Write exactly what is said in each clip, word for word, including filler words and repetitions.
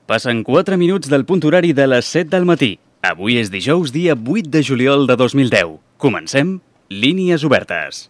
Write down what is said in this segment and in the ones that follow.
Passen quatre minuts del punt horari de les set del matí. Avui és dijous, dia vuit de juliol de dos mil deu. Comencem Línies Obertes.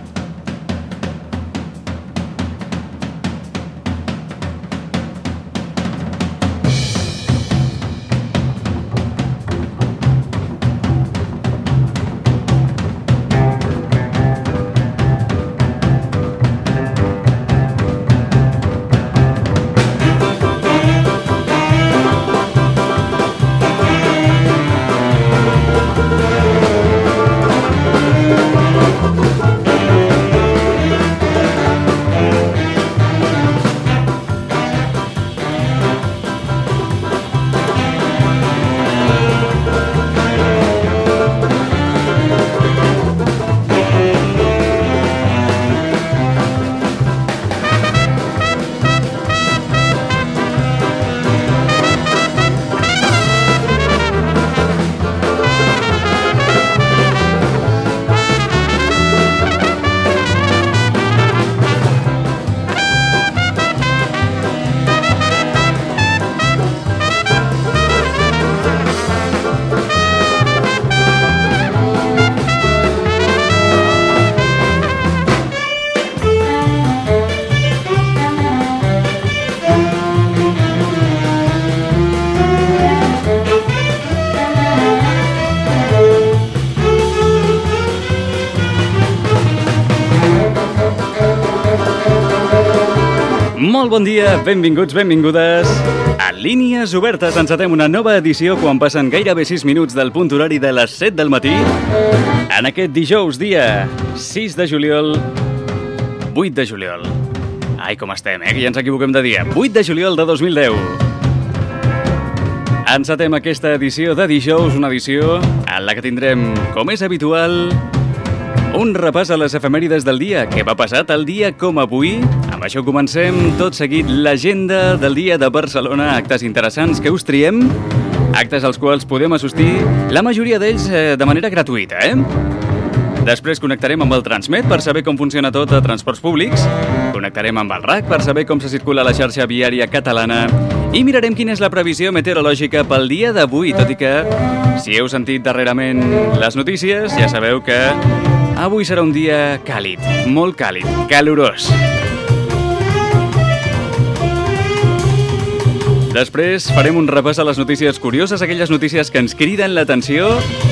Molt bon dia, benvinguts, benvingudes a Línies Obertes. Encetem una nova edició quan passen gairebé sis minuts del punt horari de les set del matí. En aquest dijous, dia sis de juliol, vuit de juliol. Ai, com estem, eh? Que ja ens equivoquem de dia. vuit de juliol de dos mil deu. Encetem aquesta edició de dijous, una edició en la que tindrem, com és habitual, un repàs a les efemèrides del dia. Què va passar tal dia com avui? Amb això comencem tot seguit l'agenda del dia de Barcelona. Actes interessants que us triem, actes als quals podem assistir, la majoria d'ells eh, de manera gratuïta, eh? Després connectarem amb el Transmet per saber com funciona tot a transports públics. Connectarem amb el R A C per saber com se circula la xarxa viària catalana. I mirarem quina és la previsió meteorològica pel dia d'avui, tot i que, si heu sentit darrerament les notícies, ja sabeu que avui serà un dia càlid, molt càlid, calorós. Després farem un repàs a les notícies curioses, aquelles notícies que ens criden l'atenció.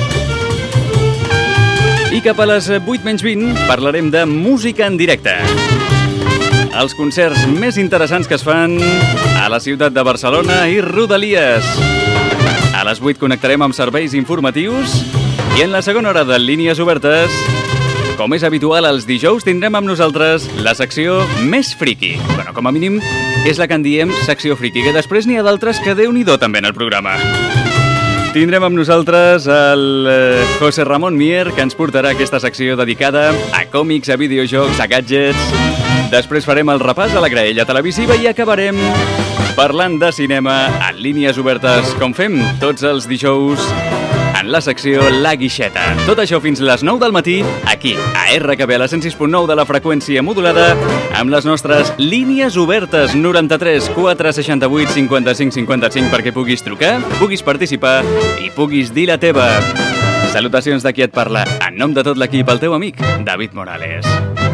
I cap a les vuit menys vint parlarem de música en directe. Els concerts més interessants que es fan a la ciutat de Barcelona i rodalies. A les vuit connectarem amb serveis informatius i en la segona hora de Línies Obertes, com és habitual els dijous, tindrem amb nosaltres la secció més friki. Bueno, com a mínim és la que en diem secció friki, que després n'hi ha d'altres que Déu-n'hi-do també en el programa. Tindrem amb nosaltres el eh, José Ramón Mier, que ens portarà aquesta secció dedicada a còmics, a videojocs, a gadgets. Després farem el repàs a la graella televisiva i acabarem parlant de cinema a Línies Obertes, com fem tots els dijous en la secció La Guixeta. Tot això fins a les nou del matí, aquí, a R K B, a la cent sis punt nou de la freqüència modulada, amb les nostres línies obertes noranta-tres quatre seixanta-vuit cinquanta-cinc cinquanta-cinc perquè puguis trucar, puguis participar i puguis dir la teva. Salutacions de qui et parla, en nom de tot l'equip, el teu amic, David Morales.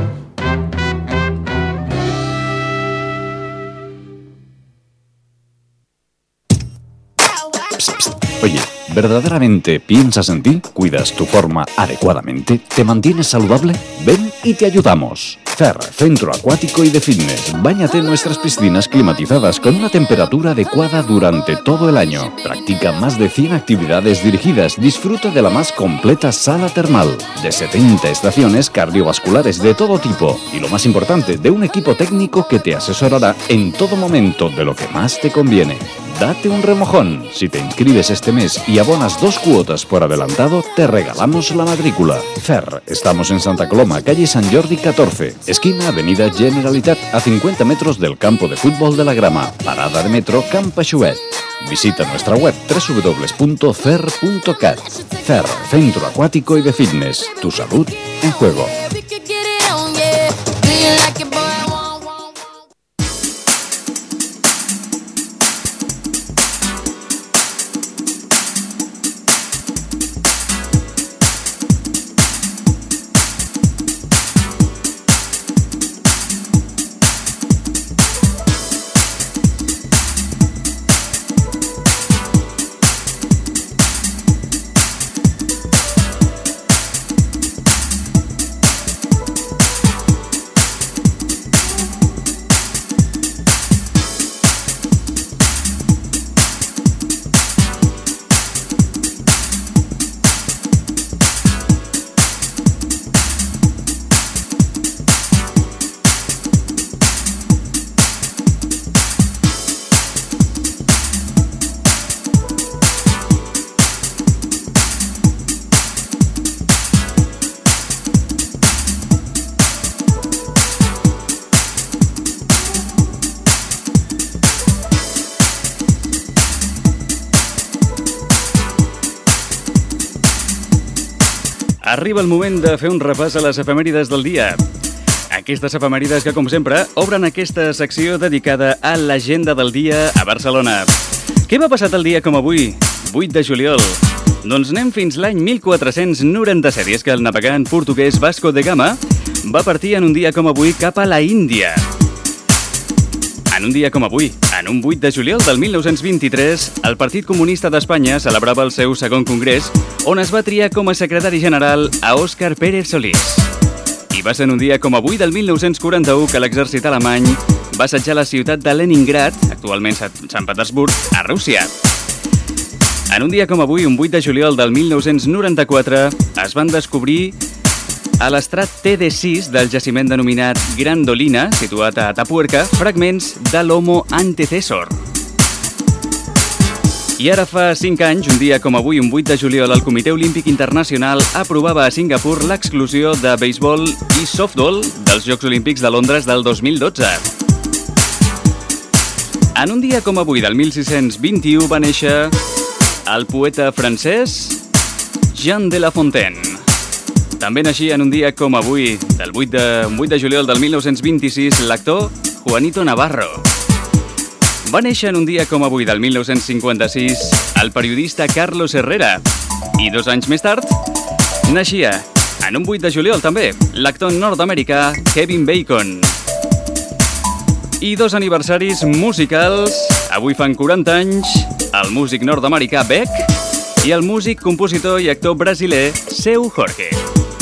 Psst, psst. Oye, ¿verdaderamente piensas en ti? ¿Cuidas tu forma adecuadamente? ¿Te mantienes saludable? Ven y te ayudamos. F E R, Centro Acuático y de Fitness. Báñate en nuestras piscinas climatizadas con una temperatura adecuada durante todo el año. Practica más de cien actividades dirigidas. Disfruta de la más completa sala termal. De setenta estaciones cardiovasculares de todo tipo. Y lo más importante, de un equipo técnico que te asesorará en todo momento de lo que más te conviene. Date un remojón. Si te inscribes este mes y abonas dos cuotas por adelantado, te regalamos la matrícula. F E R, estamos en Santa Coloma, calle San Jordi catorce, esquina Avenida Generalitat, a cincuenta metros del campo de fútbol de la Grama. Parada de metro Camp Aixuet. Visita nuestra web doble u doble u doble u punto fer punto cat. F E R, Centro Acuático y de Fitness. Tu salud en juego. arriba el moment de fer un repàs a les efemèrides del dia. Aquestes efemèrides que, com sempre, obren aquesta secció dedicada a l'agenda del dia a Barcelona. Què va passar el dia com avui, vuit de juliol? Doncs anem fins l'any mil quatre-cents noranta-set, i és que el navegant portuguès Vasco de Gama va partir en un dia com avui cap a la Índia. En un dia com avui, en un vuit de juliol del mil nou-cents vint-i-tres, el Partit Comunista d'Espanya celebrava el seu segon congrés, on es va triar com a secretari general a Óscar Pérez Solís. I va ser en un dia com avui del mil nou-cents quaranta-u que l'exèrcit alemany va assetjar la ciutat de Leningrad, actualment Sant Petersburg, a Rússia. En un dia com avui, un vuit de juliol del mil nou-cents noranta-quatre, es van descobrir a l'estrat T D sis del jaciment denominat Grandolina, situat a Atapuerca, fragments de l'Homo antecessor. I ara fa cinc anys, un dia com avui, un vuit de juliol, el Comitè Olímpic Internacional aprovava a Singapur l'exclusió de béisbol i softball dels Jocs Olímpics de Londres del dos mil dotze. En un dia com avui, del mil sis-cents vint-i-u, va néixer el poeta francès Jean de La Fontaine. També naixia en un dia com avui, del vuit de, vuit de juliol del mil nou-cents vint-i-sis, l'actor Juanito Navarro. Va néixer en un dia com avui, del mil nou-cents cinquanta-sis, el periodista Carlos Herrera. I dos anys més tard, naixia, en un vuit de juliol també, l'actor nord-americà Kevin Bacon. I dos aniversaris musicals, avui fan quaranta anys, el músic nord-americà Beck i el músic, compositor i actor brasiler Seu Jorge.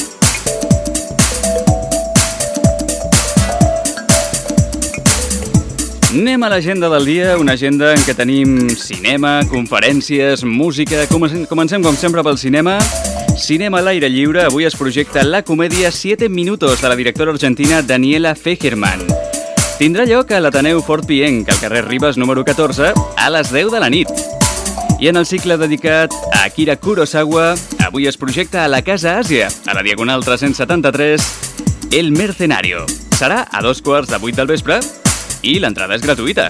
Anem a l'agenda del dia, una agenda en què tenim cinema, conferències, música. Comencem, comencem com sempre pel cinema. Cinema a l'aire lliure. Avui es projecta la comèdia Siete Minutos de la directora argentina Daniela Fegerman. Tindrà lloc a l'Ateneu Fort Pienc, al carrer Ribes número catorze, a les deu de la nit. I en el cicle dedicat a Akira Kurosawa, avui es projecta a la Casa Àsia, a la Diagonal tres-cents setanta-tres, El Mercenario. Serà a dos quarts de vuit del vespre i l'entrada és gratuïta.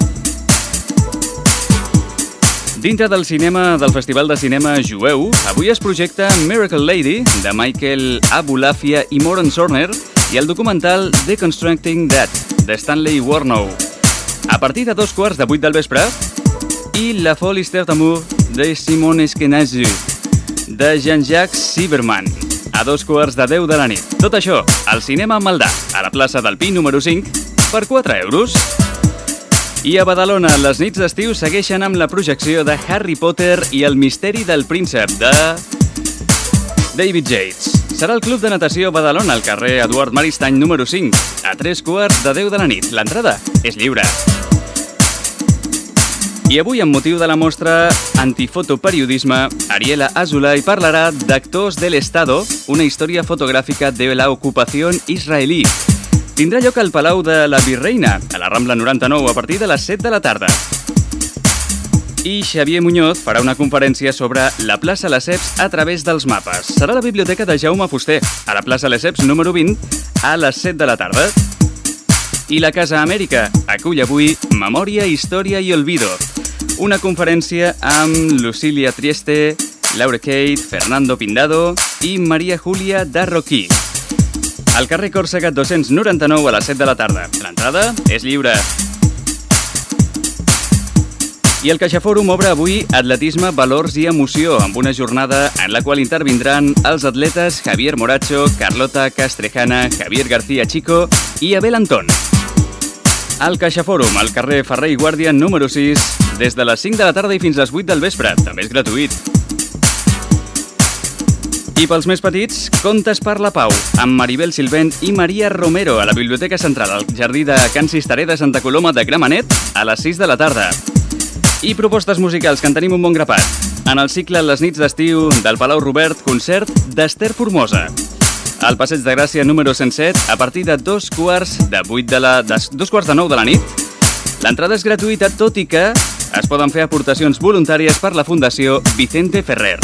Dintre del cinema del Festival de Cinema Jueu, avui es projecta Miracle Lady, de Michael Abulafia i Moron Sorner, i el documental Deconstructing That, de Stanley Warnow. A partir de dos quarts de vuit del vespre, i La Folie d'Amour, de Simon Eskenazi, de Jean-Jacques Silverman, a dos quarts de deu de la nit. Tot això al cinema Maldà, a la plaça del Pi número cinc, per quatre euros. I a Badalona, les nits d'estiu segueixen amb la projecció de Harry Potter i el misteri del príncep, de David Yates. Serà el Club de Natació Badalona, al carrer Eduard Maristany número cinc, a tres quarts de deu de la nit. L'entrada és lliure. I avui, amb motiu de la mostra Antifotoperiodisme, Ariela Azulay parlarà d'Actors del Estado, una història fotogràfica de la ocupació israelí. Tindrà lloc al Palau de la Virreina, a la Rambla noranta-nou, a partir de les set de la tarda. I Xavier Muñoz farà una conferència sobre la plaça Lesseps a través dels mapes. Serà a la biblioteca de Jaume Fuster, a la plaça Lesseps número vint, a les set de la tarda. I la Casa Amèrica acull avui Memòria, Història i Olvido, una conferència amb Lucília Trieste, Laura Kate, Fernando Pindado i Maria Júlia Darroquí. Al carrer Còrsega dos-cents noranta-nou, a les set de la tarda. L'entrada és lliure. I el CaixaFòrum obre avui Atletisme, Valors i Emoció, amb una jornada en la qual intervindran els atletes Javier Moracho, Carlota Castrejana, Javier García Chico i Abel Antón. Al CaixaFòrum, al carrer Ferrer i Guàrdia número sis, des de les cinc de la tarda i fins les vuit del vespre. També és gratuït. I pels més petits, Contes per la Pau, amb Maribel Silvent i Maria Romero, a la Biblioteca Central, al jardí de Can Cisteré de Santa Coloma de Gramenet, a les sis de la tarda. I propostes musicals, que en tenim un bon grapat. En el cicle Les nits d'estiu del Palau Robert, concert d'Ester Formosa. Al Passeig de Gràcia número cent set, a partir de dos quarts de vuit de la... De, dos quarts de nou de la nit. L'entrada és gratuïta, tot i que es poden fer aportacions voluntàries per la Fundació Vicente Ferrer.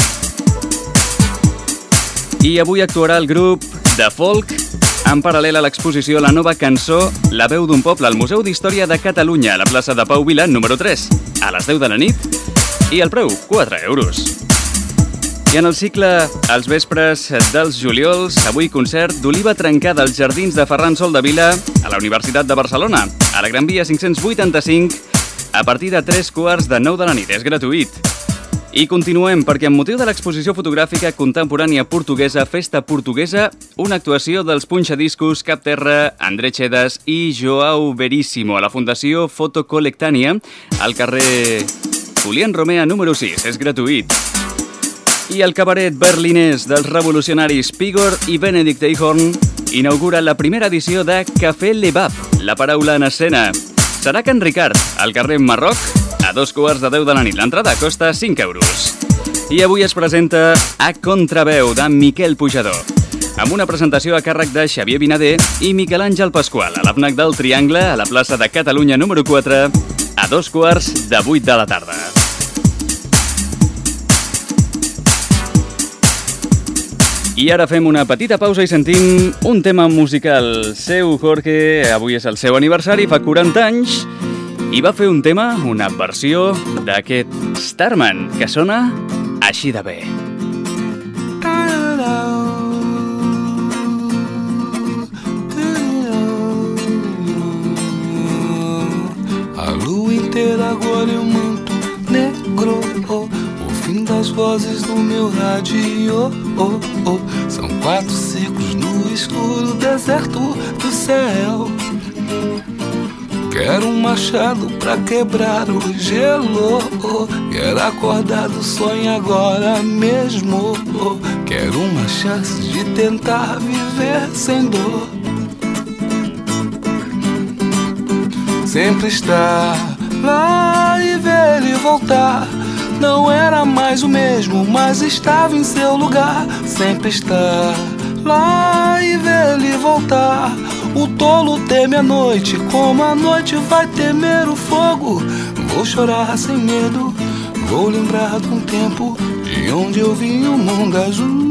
I avui actuarà el grup de folk en paral·lel a l'exposició La nova cançó, La veu d'un poble, al Museu d'Història de Catalunya, a la plaça de Pau Vila número tres, a les deu de la nit, i el preu, quatre euros. I en el cicle Els vespres dels juliols, avui concert d'Oliva Trencada als Jardins de Ferran Soldevila a la Universitat de Barcelona, a la Gran Via cinc-cents vuitanta-cinc, a partir de tres quarts de nou de la nit. És gratuït. I continuem, perquè amb motiu de l'exposició fotogràfica contemporània portuguesa Festa Portuguesa, una actuació dels punxadiscos Cap Terra, André Chedas i Joao Veríssimo a la Fundació Foto Colectània, al carrer Julián Romea número sis. És gratuït. I el cabaret berlinès dels revolucionaris Pigor i Benedict Eichhorn inaugura la primera edició de Café Le Bab, la paraula en escena. Serà Can Ricard, al carrer Marroc, a dos quarts de deu de la nit. L'entrada costa cinc euros. I avui es presenta A Contraveu, de Miquel Pujador, amb una presentació a càrrec de Xavier Vinader i Miquel Àngel Pasqual, a l'Afnac del Triangle, a la plaça de Catalunya número quatre, a dos quarts de vuit de la tarda. I ara fem una petita pausa i sentim un tema musical seu. Jorge, avui és el seu aniversari, fa quaranta anys, i va fer un tema, una versió d'aquest Starman, que sona així de bé. A lua inteira agora eu manto negro, oh, o fim das vozes do meu rádio, oh, oh. São quatro ciclos no escuro deserto do céu. Quero um machado pra quebrar o gelo, oh. Quero acordar do sonho agora mesmo, oh. Quero uma chance de tentar viver sem dor. Sempre estar lá e ver ele voltar. Não era mais o mesmo, mas estava em seu lugar. Sempre estar lá e ver ele voltar. O tolo teme a noite, como a noite vai temer o fogo. Vou chorar sem medo, vou lembrar de um tempo de onde eu vi o mundo azul.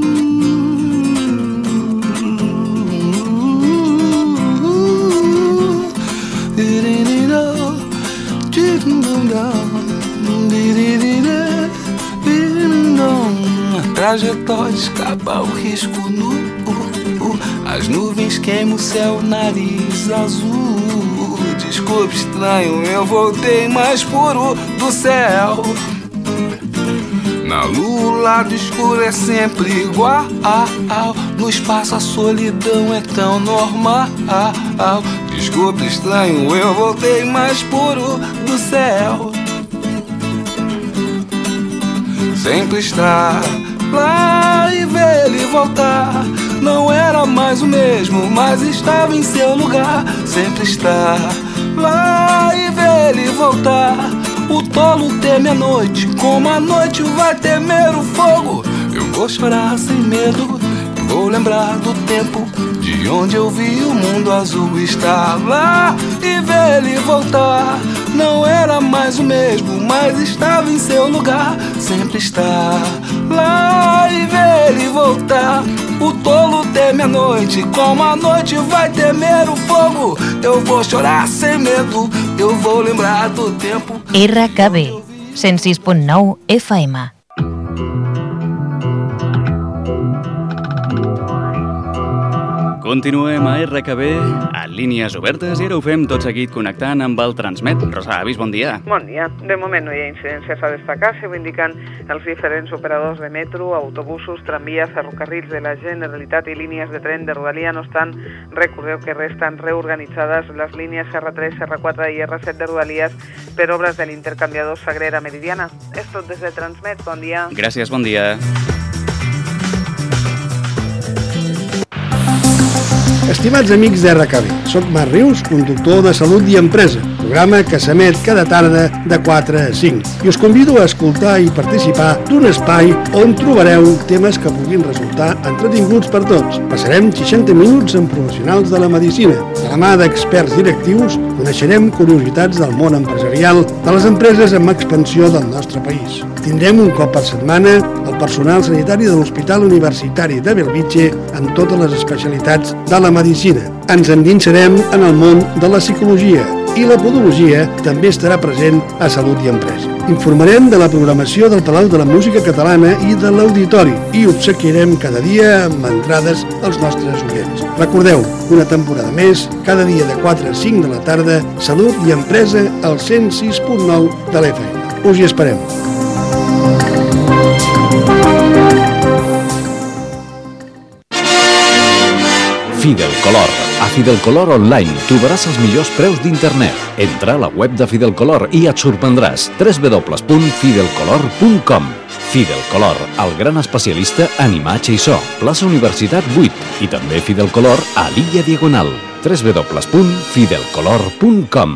Trajetória escapa o risco nu, uh, uh. As nuvens queimam o céu, nariz azul. Desculpe, estranho, eu voltei mais puro do céu. Na lua o lado escuro é sempre igual. No espaço a solidão é tão normal. Desculpe, estranho, eu voltei mais puro do céu. Sempre estar lá e ver ele voltar. Não era mais o mesmo, mas estava em seu lugar. Sempre estar lá e ver ele voltar. O tolo teme a noite, como a noite vai temer o fogo. Eu vou chorar sem medo, vou lembrar do tempo de onde eu vi o mundo azul. Estar lá e ver ele voltar. Não era mais o mesmo, mas estava em seu lugar. Sempre estar lá e ver ele voltar. O tolo teme a noite, como a noite vai temer o fogo. Eu vou chorar sem medo, eu vou lembrar do tempo. R K B, cent sis punt nou F M. Continuem a R K B, a línies obertes, i ara ho fem tot seguit connectant amb el Transmet. Rosa Avis, bon dia. Bon dia. De moment no hi ha incidències a destacar, s'ho indiquen els diferents operadors de metro, autobusos, tramvies, ferrocarrils de la Generalitat i línies de tren de Rodalia. No obstant, recordeu que resten reorganitzades les línies R tres, R quatre i R set de Rodalies per obres de l'intercanviador Sagrera Meridiana. És tot des de Transmet. Bon dia. Gràcies, bon dia. Estimats amics d'R K B, soc Marc Rius, conductor de Salut i Empresa, programa que s'emet cada tarda de quatre a cinc. I us convido a escoltar i participar d'un espai on trobareu temes que puguin resultar entretinguts per tots. Passarem seixanta minuts amb professionals de la medicina. De la mà d'experts directius coneixerem curiositats del món empresarial de les empreses amb expansió del nostre país. Tindrem un cop per setmana el personal sanitari de l'Hospital Universitari de Bellvitge amb totes les especialitats de la medicina. Ens endinsarem en el món de la psicologia. i la podologia també estarà present a Salut i Empresa. Informarem de la programació del Palau de la Música Catalana i de l'Auditori i obsequiarem cada dia amb entrades als nostres oients. Recordeu, una temporada més, cada dia de quatre a cinc de la tarda, Salut i Empresa al cent sis punt nou de l'F M. Us hi esperem. Fidelcolor. A Fidelcolor Online trobaràs els millors preus d'internet. Entra a la web de Fidelcolor i et sorprendràs. w w w punt fidelcolor punt com. Fidelcolor, el gran especialista en imatge i so. Plaça Universitat vuit i també Fidelcolor a l'Illa Diagonal. w w w punt fidelcolor punt com.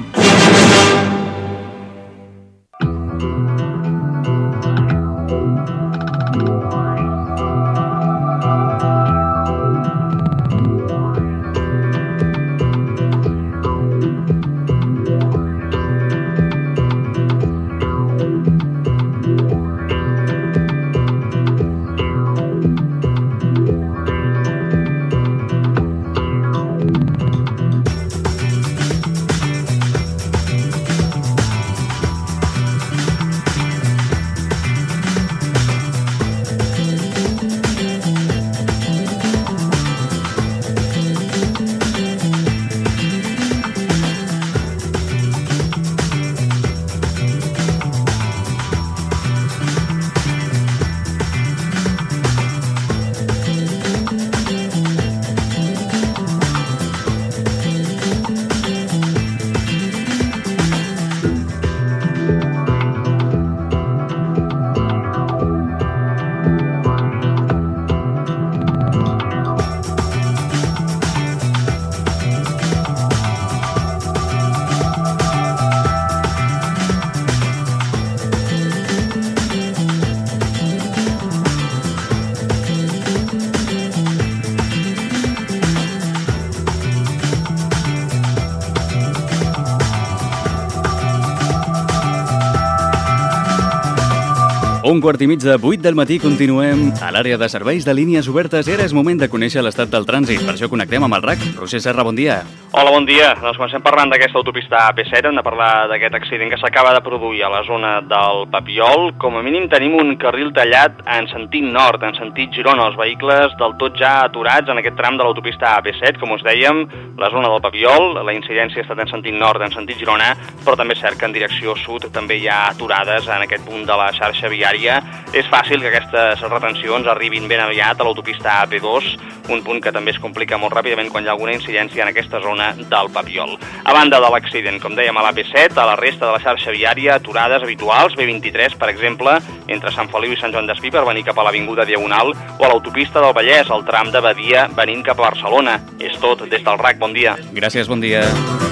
Un quart i mig de vuit del matí continuem a l'àrea de serveis de línies obertes i ara és moment de conèixer l'estat del trànsit. Per això connectem amb el R A C. Roger Serra, bon dia. Hola, bon dia. Doncs comencem parlant d'aquesta autopista A P set, hem de parlar d'aquest accident que s'acaba de produir a la zona del Papiol. Com a mínim tenim un carril tallat en sentit nord, en sentit Girona. Els vehicles del tot ja aturats en aquest tram de l'autopista A P set, com us dèiem, la zona del Papiol, la incidència ha estat en sentit nord, en sentit Girona, però també és cert que en direcció sud també hi ha aturades en aquest punt de la xarxa viària. És fàcil que aquestes retencions arribin ben aviat a l'autopista A P dos, un punt que també es complica molt ràpidament quan hi ha alguna incidència en aquesta zona del Papiol. A banda de l'accident, com dèiem, a l'A P set, a la resta de la xarxa viària, aturades habituals, B vint-i-tres, per exemple, entre Sant Feliu i Sant Joan d'Espí per venir cap a l'Avinguda Diagonal, o a l'autopista del Vallès, al tram de Badia, venint cap a Barcelona. És tot des del R A C. Bon dia. Gràcies, bon dia.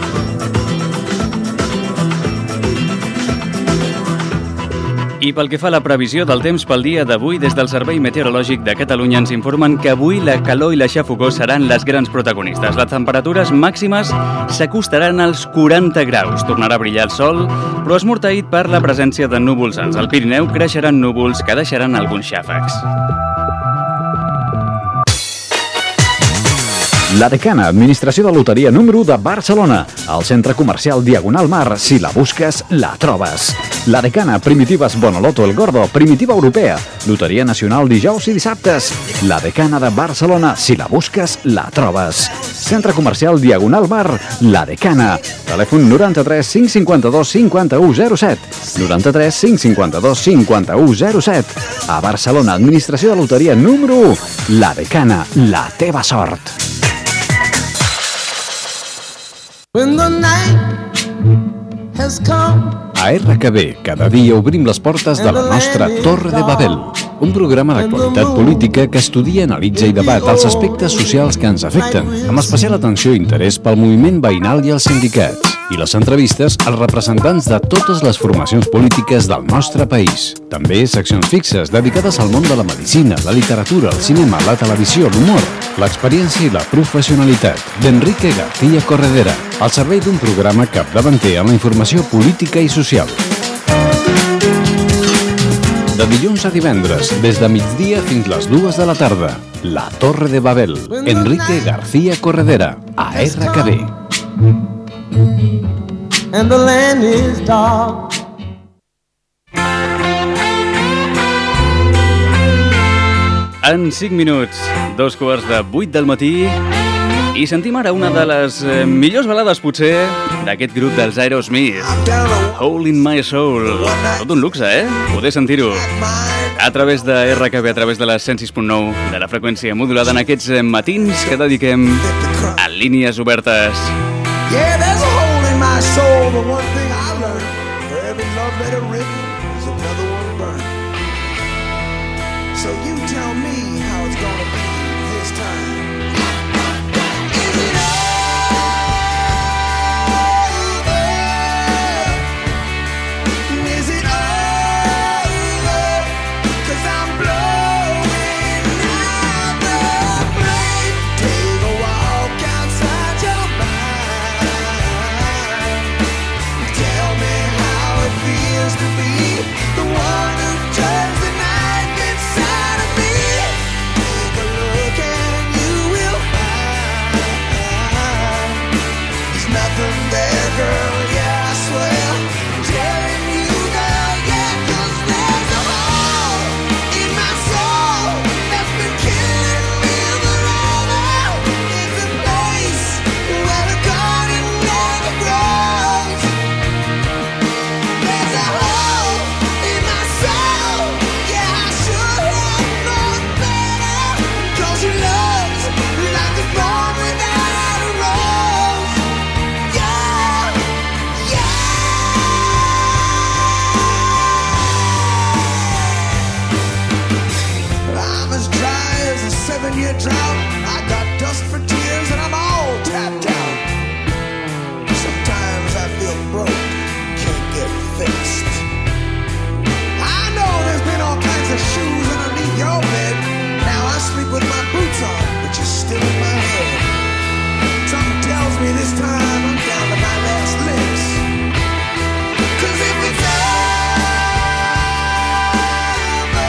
I pel que fa a la previsió del temps pel dia d'avui, des del Servei Meteorològic de Catalunya ens informen que avui la calor i la xafogor seran les grans protagonistes. Les temperatures màximes s'acostaran als quaranta graus. Tornarà a brillar el sol, però esmorteït per la presència de núvols alts. Al Pirineu creixeran núvols que deixaran alguns xàfecs. La Decana, administració de loteria número u de Barcelona. Al centre comercial Diagonal Mar, si la busques, la trobes. La Decana, Primitives Bonoloto El Gordo, Primitiva Europea. Loteria nacional dijous i dissabtes. La Decana de Barcelona, si la busques, la trobes. Centre comercial Diagonal Mar, La Decana. Telèfon noranta-tres cinc cinquanta-dos cinquanta-u zero set. noranta-tres cinc cinquanta-dos cinquanta-u zero set. A Barcelona, administració de loteria número u. La Decana, la teva sort. When the night has come. A R K B, cada dia obrim les portes de la nostra Torre de Babel, un programa d'actualitat política que estudia, analitza i debat els aspectes socials que ens afecten, amb especial atenció i interès pel moviment veïnal i els sindicats, i les entrevistes als representants de totes les formacions polítiques del nostre país. També seccions fixes dedicades al món de la medicina, la literatura, el cinema, la televisió, l'humor, l'experiència i la professionalitat, d'Enrique García Corredera, al servei d'un programa capdavanter en la informació política i social. De dilluns a divendres, des de migdia fins les dues de la tarda, La Torre de Babel, Enrique García Corredera, a R K B. and the land is dark. En cinc minuts, dos quarts de vuit del matí, i sentim ara una de les eh, millors balades, potser, d'aquest grup dels Aerosmith, Hole in My Soul. Tot un luxe, eh? Poder sentir-ho a través de R K B, a través de la cent sis punt nou de la freqüència modulada en aquests matins que dediquem a línies obertes. Yeah, there's a hole in my soul, but one thing I learned, for every love letter written, is another one burned. So you tell me how it's gonna be this time. Is it over? Is it over? 'Cause I'm blowing out the flame. Take a walk outside your mind. Tell me how it feels to be the one who turns the night inside of me. Take a look and you will find there's nothing there, girl, yeah, I swear. I'm telling you, girl, yeah, 'cause there's a hole in my soul that's been killing me forever. It's a place where the garden never grows. There's a hole in my soul, yeah, I should have known better. 'Cause your love's like a thorn without a rose. Yeah, yeah. I'm as dry as a seven-year drought. I got dust for tears and I'm all tapped out. Sometimes I feel broke, can't get fixed. I know there's been all kinds of shoes underneath your bed. Now I sleep with my boots on, but you're still in my head. Something tells me this time I'm down to my last licks. 'Cause if it's over,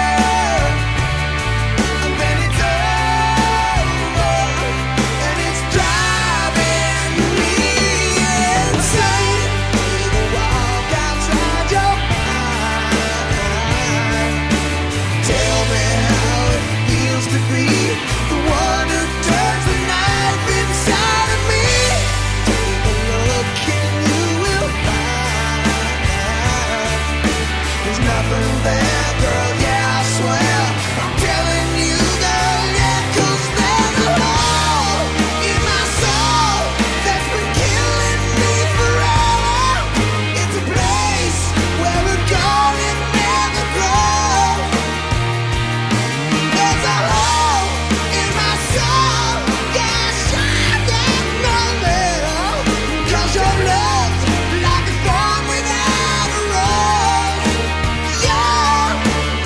then it's over, and it's driving me insane. Take a walk outside your mind. Tell me how it feels to be the one who turns the knife inside of me. Take a look and you will find there's nothing there, girl, yeah, I swear. I'm telling you, girl, yeah, 'cause there's a hole in my soul that's been killing me forever. It's a place where the garden never grows. There's a hole in my soul, yeah, I should have known better. 'Cause your love's like a thorn without a rose. Yeah,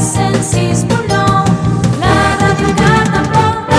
cent sis punt nou, la ràdio que t'emporta.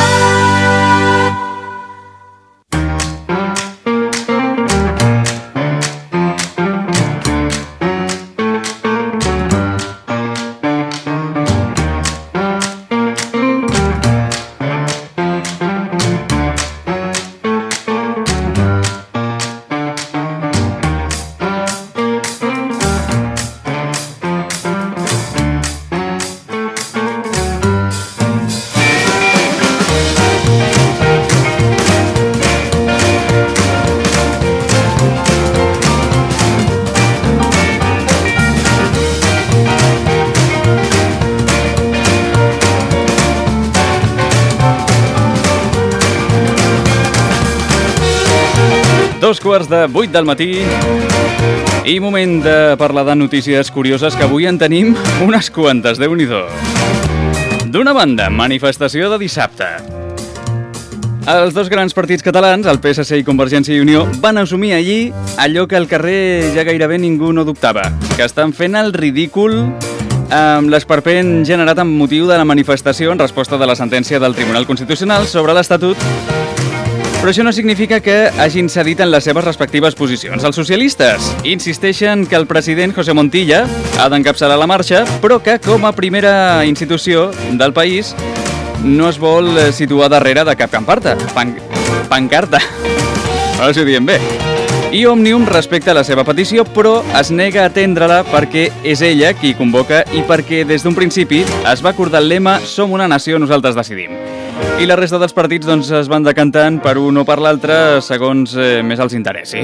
Dos quarts de vuit del matí i moment de parlar de notícies curioses, que avui en tenim unes quantes, Déu-n'hi-do. D'una banda, manifestació de dissabte. Els dos grans partits catalans, el P S C i Convergència i Unió, van assumir allí allò que al carrer ja gairebé ningú no dubtava, que estan fent el ridícul amb l'esperpent generat amb motiu de la manifestació en resposta de la sentència del Tribunal Constitucional sobre l'Estatut. Però això no significa que hagin cedit en les seves respectives posicions. Els socialistes insisteixen que el president José Montilla ha d'encapçalar la marxa, però que com a primera institució del país no es vol situar darrere de cap pancarta. Pan pancarta. Ara si ho diem bé. I Òmnium respecta la seva petició, però es nega a atendre-la perquè és ella qui convoca i perquè des d'un principi es va acordar el lema «Som una nació, nosaltres decidim». I la resta dels partits doncs, es van decantant per un o per l'altre segons eh, més els interessi.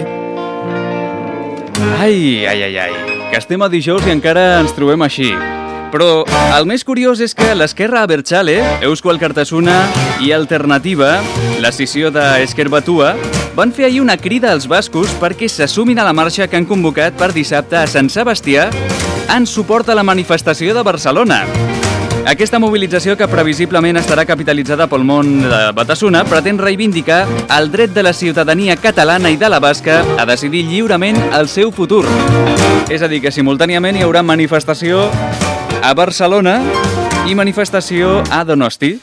Ai, ai, ai, ai, que estem a dijous i encara ens trobem així. Però el més curiós és que l'Esquerra Abertzale, Eusko Alkartasuna i Alternativa, l'escissió d'Ezker Batua, van fer ahir una crida als bascos perquè s'assumin a la marxa que han convocat per dissabte a Sant Sebastià en suport a la manifestació de Barcelona. Aquesta mobilització, que previsiblement estarà capitalitzada pel món de Batasuna, pretén reivindicar el dret de la ciutadania catalana i de la basca a decidir lliurement el seu futur. És a dir, que simultàniament hi haurà manifestació a Barcelona i manifestació a Donosti.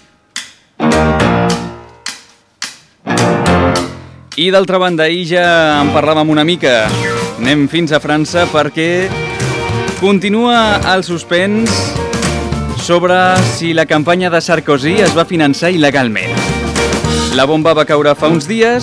I d'altra banda, ahir ja en parlàvem una mica. Anem fins a França perquè continua el suspens sobre si la campanya de Sarkozy es va finançar il·legalment. La bomba va caure fa uns dies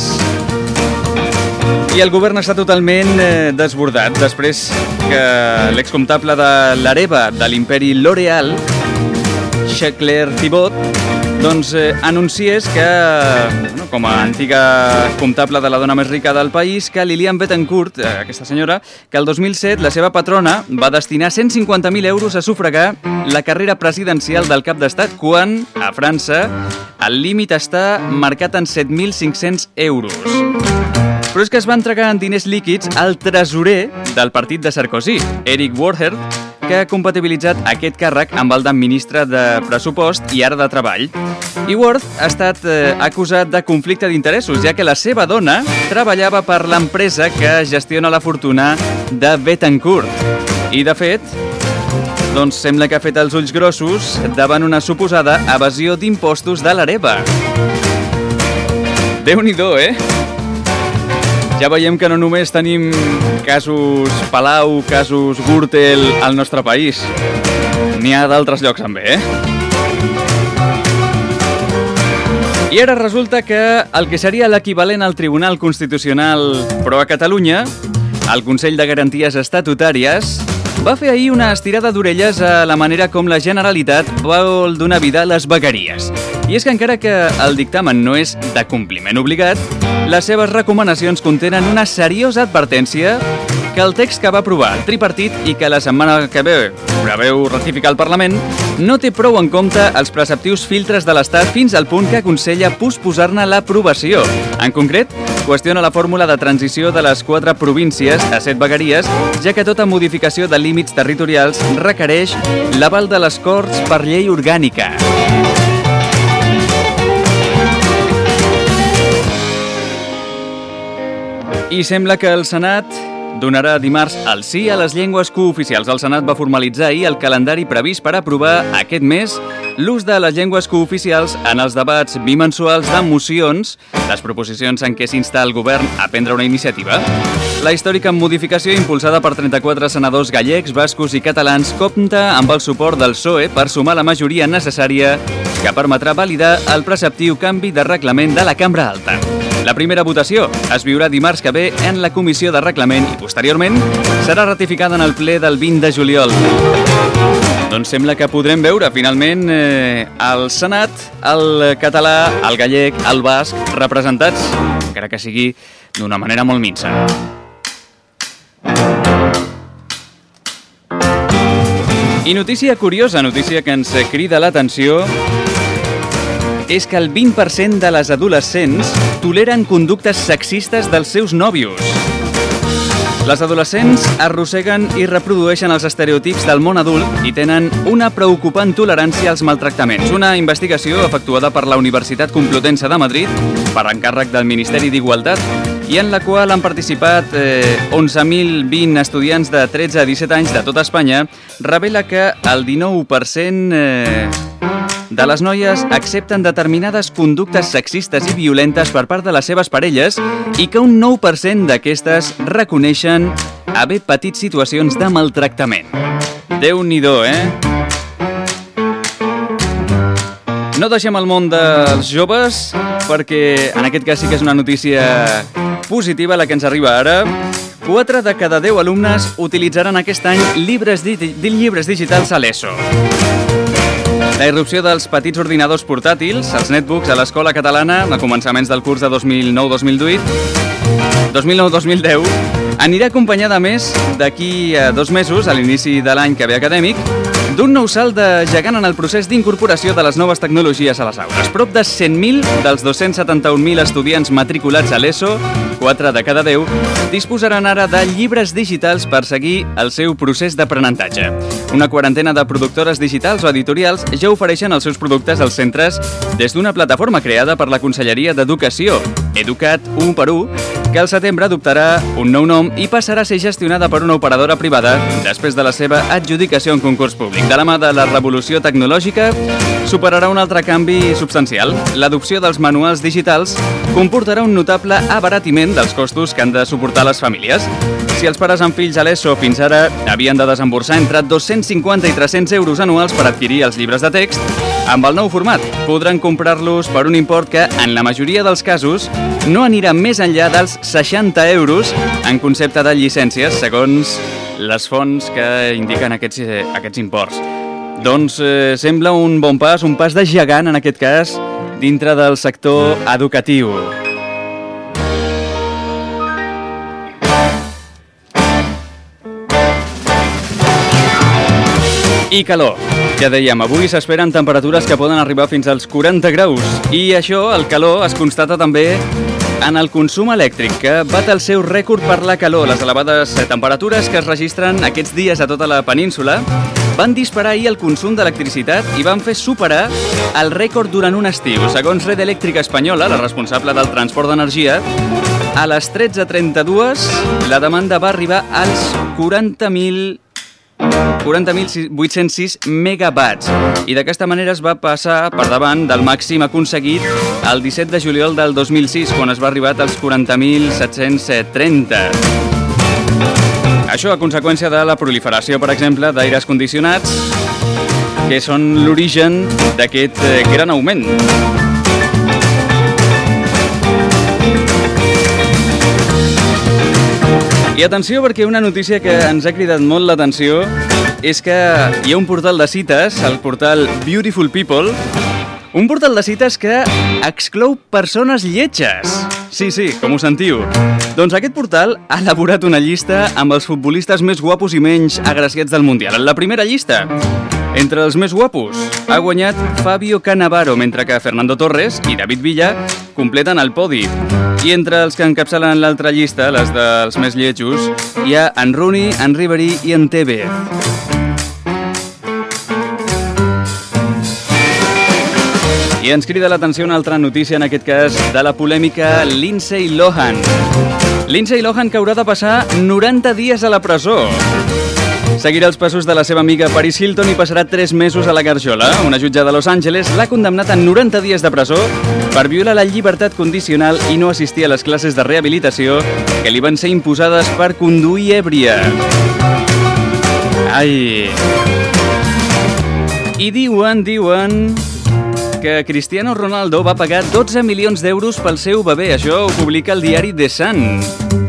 i el govern està totalment eh, desbordat després que l'excomptable de l'hereva de l'imperi L'Oréal, Claire Thibault, doncs eh, anunciés que, bueno, com a antiga comptable de la dona més rica del país, que Liliane Bettencourt, eh, aquesta senyora, que el dos mil set la seva patrona va destinar cent cinquanta mil euros a sufragar la carrera presidencial del cap d'estat, quan a França el límit està marcat en set mil cinc-cents euros. Però és que es va entregar en diners líquids al tresorer del partit de Sarkozy, Eric Woerth, que ha compatibilitzat aquest càrrec amb el de ministre de Pressupost i ara de Treball. I Woerth ha estat eh, acusat de conflicte d'interessos, ja que la seva dona treballava per l'empresa que gestiona la fortuna de Bettencourt. I, de fet, doncs sembla que ha fet els ulls grossos davant una suposada evasió d'impostos de l'hereva. Déu-n'hi-do, eh? Ja veiem que no només tenim casos Palau, casos Gürtel al nostre país. N'hi ha d'altres llocs també, eh? I ara resulta que el que seria l'equivalent al Tribunal Constitucional, però a Catalunya, el Consell de Garanties Estatutàries, va fer ahir una estirada d'orelles a la manera com la Generalitat vol donar vida a les vegueries. I és que encara que el dictamen no és de compliment obligat, les seves recomanacions contenen una seriosa advertència que el text que va aprovar el tripartit i que la setmana que ve preveu ratificar el Parlament no té prou en compte els preceptius filtres de l'Estat fins al punt que aconsella posposar-ne l'aprovació. En concret, qüestiona la fórmula de transició de les quatre províncies a set vegueries, ja que tota modificació de límits territorials requereix l'aval de les Corts per llei orgànica. I sembla que el Senat donarà dimarts el sí a les llengües cooficials. El Senat va formalitzar ahir el calendari previst per aprovar aquest mes l'ús de les llengües cooficials en els debats bimensuals de mocions, les proposicions en què s'insta el govern a prendre una iniciativa. La històrica modificació, impulsada per trenta-quatre senadors gallecs, bascos i catalans, compta amb el suport del P S O E per sumar la majoria necessària que permetrà validar el preceptiu canvi de reglament de la Cambra Alta. La primera votació es viurà dimarts que ve en la Comissió de Reglament i, posteriorment, serà ratificada en el ple del vint de juliol. Doncs sembla que podrem veure, finalment, eh, al Senat, el català, el gallec, el basc, representats, encara que sigui d'una manera molt minsa. I notícia curiosa, notícia que ens crida l'atenció, és que el vint per cent de les adolescents toleren conductes sexistes dels seus nòvios. Les adolescents arrosseguen i reprodueixen els estereotips del món adult i tenen una preocupant tolerància als maltractaments. Una investigació efectuada per la Universitat Complutense de Madrid per encàrrec del Ministeri d'Igualtat i en la qual han participat eh, onze mil vint estudiants de tretze a disset anys de tota Espanya, revela que el dinou per cent eh, de les noies accepten determinades conductes sexistes i violentes per part de les seves parelles i que un nou per cent d'aquestes reconeixen haver patit situacions de maltractament. Déu-n'hi-do, eh? No deixem el món dels joves perquè en aquest cas sí que és una notícia positiva la que ens arriba ara. quatre de cada deu alumnes utilitzaran aquest any llibres, di llibres digitals a l'ESO. La irrupció dels petits ordinadors portàtils, els netbooks, a l'escola catalana, a començaments del curs de dos mil nou dos mil deu, dos mil deu, anirà acompanyada més d'aquí a dos mesos, a l'inici de l'any que ve acadèmic, d'un nou salt de gegant en el procés d'incorporació de les noves tecnologies a les aules. Prop de cent mil dels dos-cents setanta-un mil estudiants matriculats a l'ESO, quatre de cada deu, disposaran ara de llibres digitals per seguir el seu procés d'aprenentatge. Una quarantena de productores digitals o editorials ja ofereixen els seus productes als centres des d'una plataforma creada per la Conselleria d'Educació, Educat u per u, que al setembre adoptarà un nou nom i passarà a ser gestionada per una operadora privada després de la seva adjudicació en concurs públic. De la mà de la revolució tecnològica, superarà un altre canvi substancial. L'adopció dels manuals digitals comportarà un notable abaratiment dels costos que han de suportar les famílies. Si els pares amb fills a l'ESO fins ara havien de desemborsar entre dos-cents cinquanta i tres-cents euros anuals per adquirir els llibres de text, amb el nou format podran comprar-los per un import que, en la majoria dels casos, no anirà més enllà dels seixanta euros en concepte de llicències, segons les fonts que indiquen aquests, eh, aquests imports. Doncs eh, sembla un bon pas, un pas de gegant, en aquest cas, dintre del sector educatiu. I calor. Ja dèiem, avui s'esperen temperatures que poden arribar fins als quaranta graus. I això, el calor, es constata també en el consum elèctric, que bat el seu rècord per la calor. Les elevades temperatures que es registren aquests dies a tota la península van disparar ahir el consum d'electricitat i van fer superar el rècord durant un estiu. Segons Red Elèctrica Espanyola, la responsable del transport d'energia, a les tretze trenta-dos la demanda va arribar als quaranta mil vuit-cents sis megawatts i d'aquesta manera es va passar per davant del màxim aconseguit el disset de juliol del dos mil sis, quan es va arribar als quaranta mil set-cents trenta. Això a conseqüència de la proliferació, per exemple, d'aires condicionats, que són l'origen d'aquest gran augment. I atenció, perquè una notícia que ens ha cridat molt l'atenció és que hi ha un portal de cites, el portal Beautiful People, un portal de cites que exclou persones lletges. Sí, sí, com ho sentiu. Doncs aquest portal ha elaborat una llista amb els futbolistes més guapos i menys agraciats del Mundial. En la primera llista, entre els més guapos, ha guanyat Fabio Cannavaro, mentre que Fernando Torres i David Villa completen el podi. I entre els que encapçalen l'altra llista, les dels més lletjos, hi ha en Rooney, en Ribéry i en Tevez. I I ens crida l'atenció una altra notícia, en aquest cas, de la polèmica Lindsay Lohan. Lindsay Lohan, que haurà de passar noranta dies a la presó. Seguirà els passos de la seva amiga Paris Hilton i passarà tres mesos a la garjola. Una jutge de Los Angeles l'ha condemnat a noranta dies de presó per violar la llibertat condicional i no assistir a les classes de rehabilitació que li van ser imposades per conduir èbria. Ai... I diuen, diuen... que Cristiano Ronaldo va pagar dotze milions d'euros pel seu bebè. Això ho publica el diari The Sun.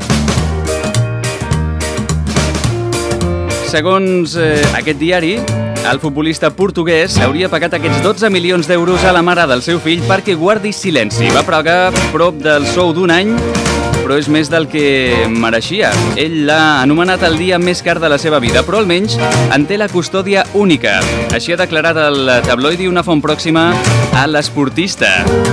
Segons eh, aquest diari, el futbolista portuguès hauria pagat aquests dotze milions d'euros a la mare del seu fill perquè guardi silenci. Va pagar prop del sou d'un any, però és més del que mereixia. Ell l'ha anomenat el dia més car de la seva vida, però almenys en té la custòdia única. Així ha declarat el tabloidi una font pròxima a l'esportista.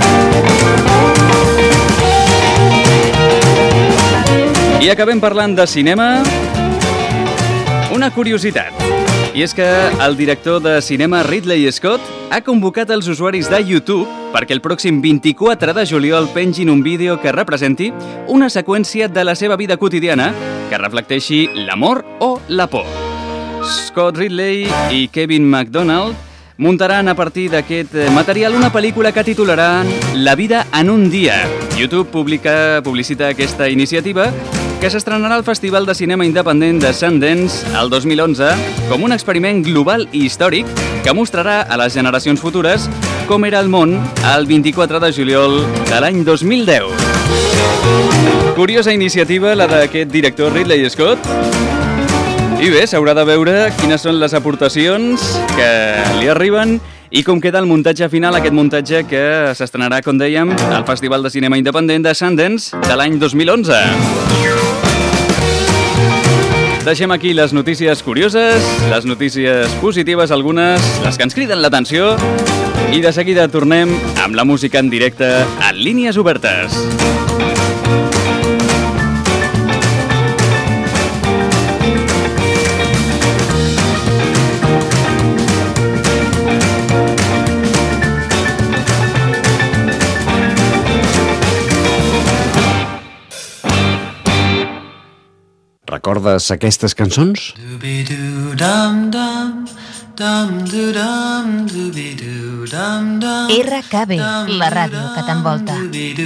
I acabem parlant de cinema. Una curiositat, i és que el director de cinema Ridley Scott ha convocat els usuaris de YouTube perquè el pròxim vint-i-quatre de juliol pengin un vídeo que representi una seqüència de la seva vida quotidiana que reflecteixi l'amor o la por. Scott Ridley i Kevin MacDonald muntaran a partir d'aquest material una pel·lícula que titularan La vida en un dia. YouTube publica, publicita aquesta iniciativa que s'estrenarà al Festival de Cinema Independent de Sundance el dos mil onze com un experiment global i històric que mostrarà a les generacions futures com era el món el vint-i-quatre de juliol de l'any dos mil deu. Curiosa iniciativa la d'aquest director Ridley Scott. I bé, s'haurà de veure quines són les aportacions que li arriben i com queda el muntatge final, aquest muntatge que s'estrenarà, com dèiem, al Festival de Cinema Independent de Sundance de l'any dos mil onze. Deixem aquí les notícies curioses, les notícies positives, algunes, les que ens criden l'atenció, i de seguida tornem amb la música en directe a Línies Obertes. Recordes aquestes cançons? R K B, la ràdio que t'envolta.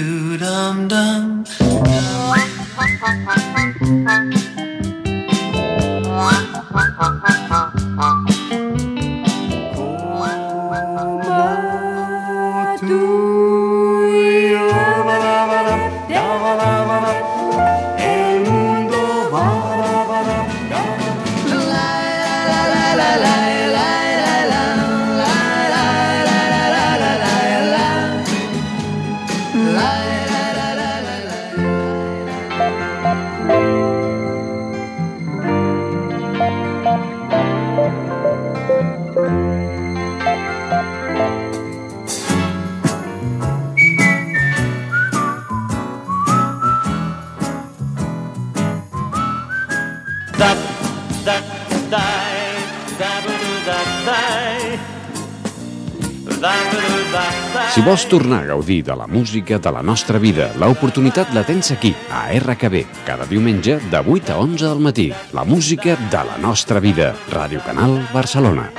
Si vols tornar a gaudir de la música de la nostra vida, l'oportunitat la tens aquí, a R K B, cada diumenge de vuit a onze del matí. La música de la nostra vida. Ràdio Canal Barcelona.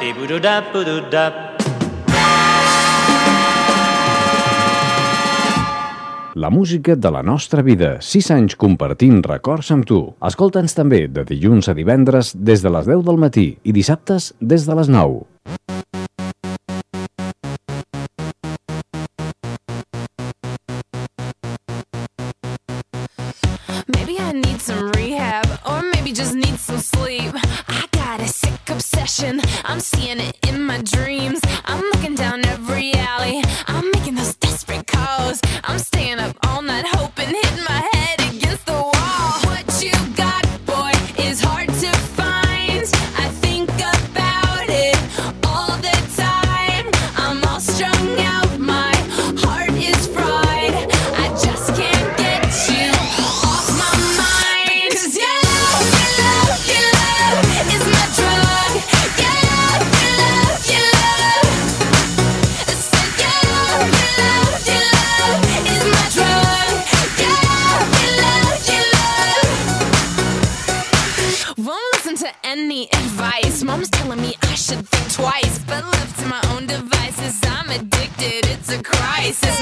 La música de la nostra vida. sis anys compartint records amb tu. Escolta'ns també de dilluns a divendres des de les deu del matí i dissabtes des de les nou. Maybe I need some rehab, or maybe just need some sleep. I got a sick obsession, I'm seeing it in my dreams. I'm looking down every alley, I'm making those desperate calls. I'm staying up all night hoping, hitting my head against the wall. What you got, boy, is hard to find. I think about it all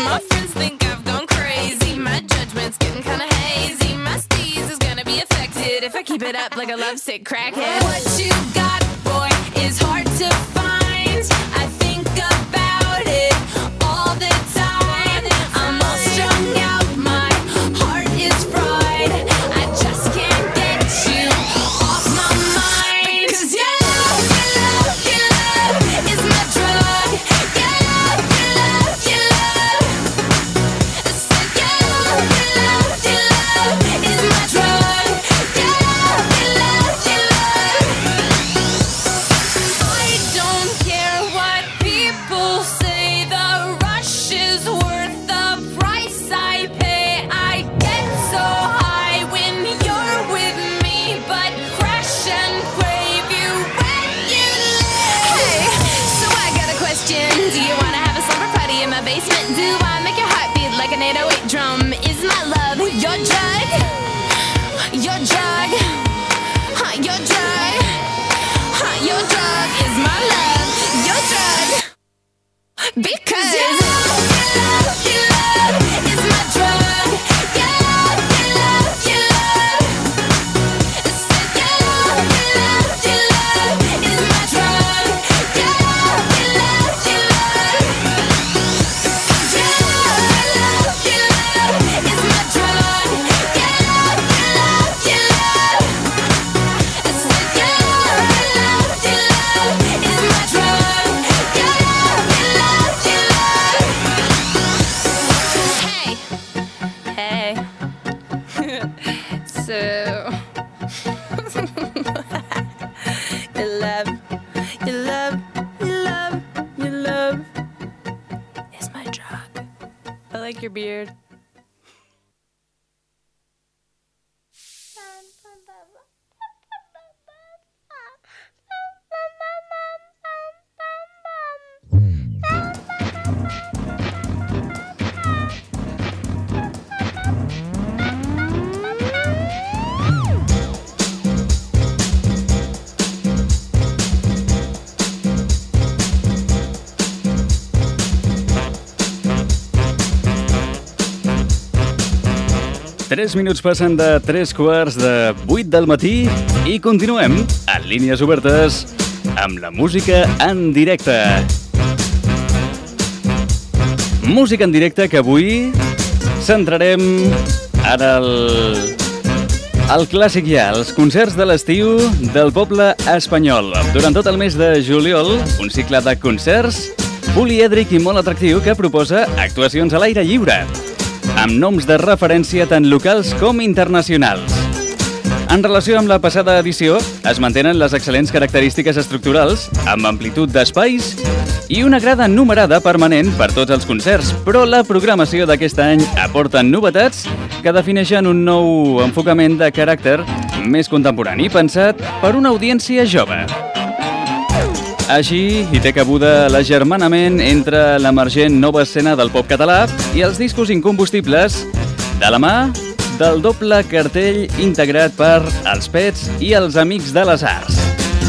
My friends think I've gone crazy. My judgment's getting kinda hazy. My steez is gonna be affected if I keep it up like a lovesick crackhead. What you got, boy, is hard to find. I think about it all the time. I'm all strung out, my heart is fried. I just can't get you off my mind. 'Cause your love, your love, your love is my drug. Your love, your love, your love. I said your love, your love, your love is my drug. Your love, your love, your love. I don't care what people say. The rush is worth the price I pay. I get so high when you're with me, but crash and crave you when you leave. Hey, so I got a question. Do you wanna have a slumber party in my basement? Do I make your heart beat like an eight oh eight drum? Is my love your drug? Your drug? Huh, your drug? Huh, your drug is my love. Your drug? Because your love, your love, your love is my drug. Your love, your love, your love. I said your love, your love, your love is my drug. Your love, your love, your love. Your love, your love is my drug. Your love, your love, your love. I said your love, your love, your love is my drug. Your love, your love, your love. Hey, hey. So, your love, your love, your love, your love is my drug. I like your beard. Tres minuts passen de tres quarts de vuit del matí i continuem en línies obertes amb la música en directe. Música en directe que avui centrarem en el, el clàssic ja, els concerts de l'estiu del poble espanyol. Durant tot el mes de juliol, un cicle de concerts polièdric i molt atractiu que proposa actuacions a l'aire lliure, amb noms de referència tant locals com internacionals. En relació amb la passada edició, es mantenen les excel·lents característiques estructurals, amb amplitud d'espais i una grada numerada permanent per tots els concerts, però la programació d'aquest any aporta novetats que defineixen un nou enfocament de caràcter més contemporani, pensat per una audiència jove. Així, hi té cabuda l'agermanament entre l'emergent nova escena del pop català i els discos incombustibles de la mà del doble cartell integrat per els Pets i els Amics de les Arts.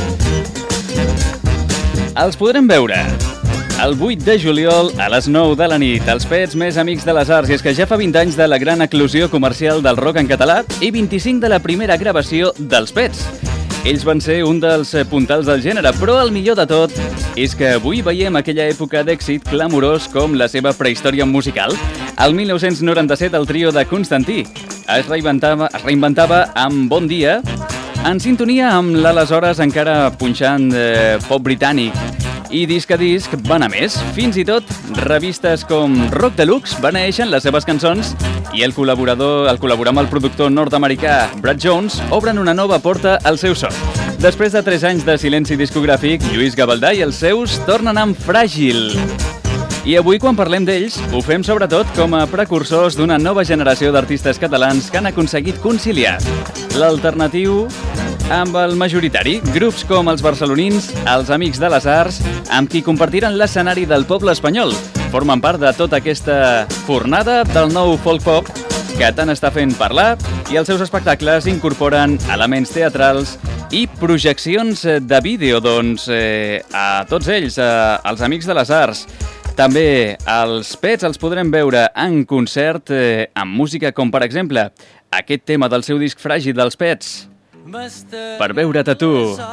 Els podrem veure el vuit de juliol a les nou de la nit, els Pets més Amics de les Arts, i és que ja fa vint anys de la gran eclosió comercial del rock en català i vint-i-cinc de la primera gravació dels Pets. Ells van ser un dels puntals del gènere, però el millor de tot és que avui veiem aquella època d'èxit clamorós com la seva prehistòria musical. El mil nou-cents noranta-set el trio de Constantí es reinventava, es reinventava amb Bon Dia, en sintonia amb l'aleshores encara punxant eh, pop britànic. I disc a disc van a més. Fins i tot revistes com Rock Deluxe beneeixen les seves cançons i el col·laborador, el col·laborar amb el productor nord-americà Brad Jones obren una nova porta al seu so. Després de tres anys de silenci discogràfic, Lluís Gavaldà i els seus tornen amb Fràgil. I avui, quan parlem d'ells, ho fem sobretot com a precursors d'una nova generació d'artistes catalans que han aconseguit conciliar l'alternatiu amb el majoritari, grups com els barcelonins, els Amics de les Arts, amb qui compartiren l'escenari del poble espanyol. Formen part de tota aquesta fornada del nou folk pop que tant està fent parlar, i els seus espectacles incorporen elements teatrals i projeccions de vídeo. Doncs eh, a tots ells, eh, els Amics de les Arts, També els Pets els podrem veure en concert eh, amb música com, per exemple, aquest tema del seu disc Fràgil dels Pets. Per veure't a tu.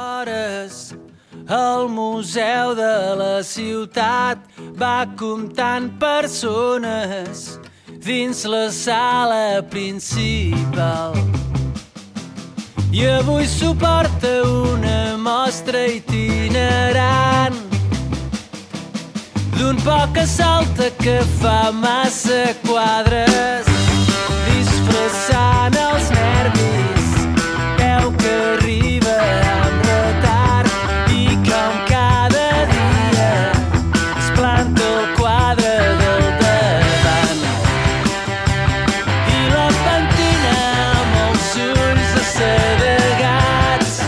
El museu de la ciutat va comptant persones dins la sala principal. I avui suporta una mostra itinerant d'un poc que salta que fa massa quadres, disfressant els nervis, veu que arriba amb retard i com cada dia es planta el quadre del davant i la pentina amb els ulls assedegats,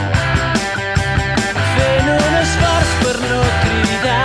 fent un esforç per no cridar.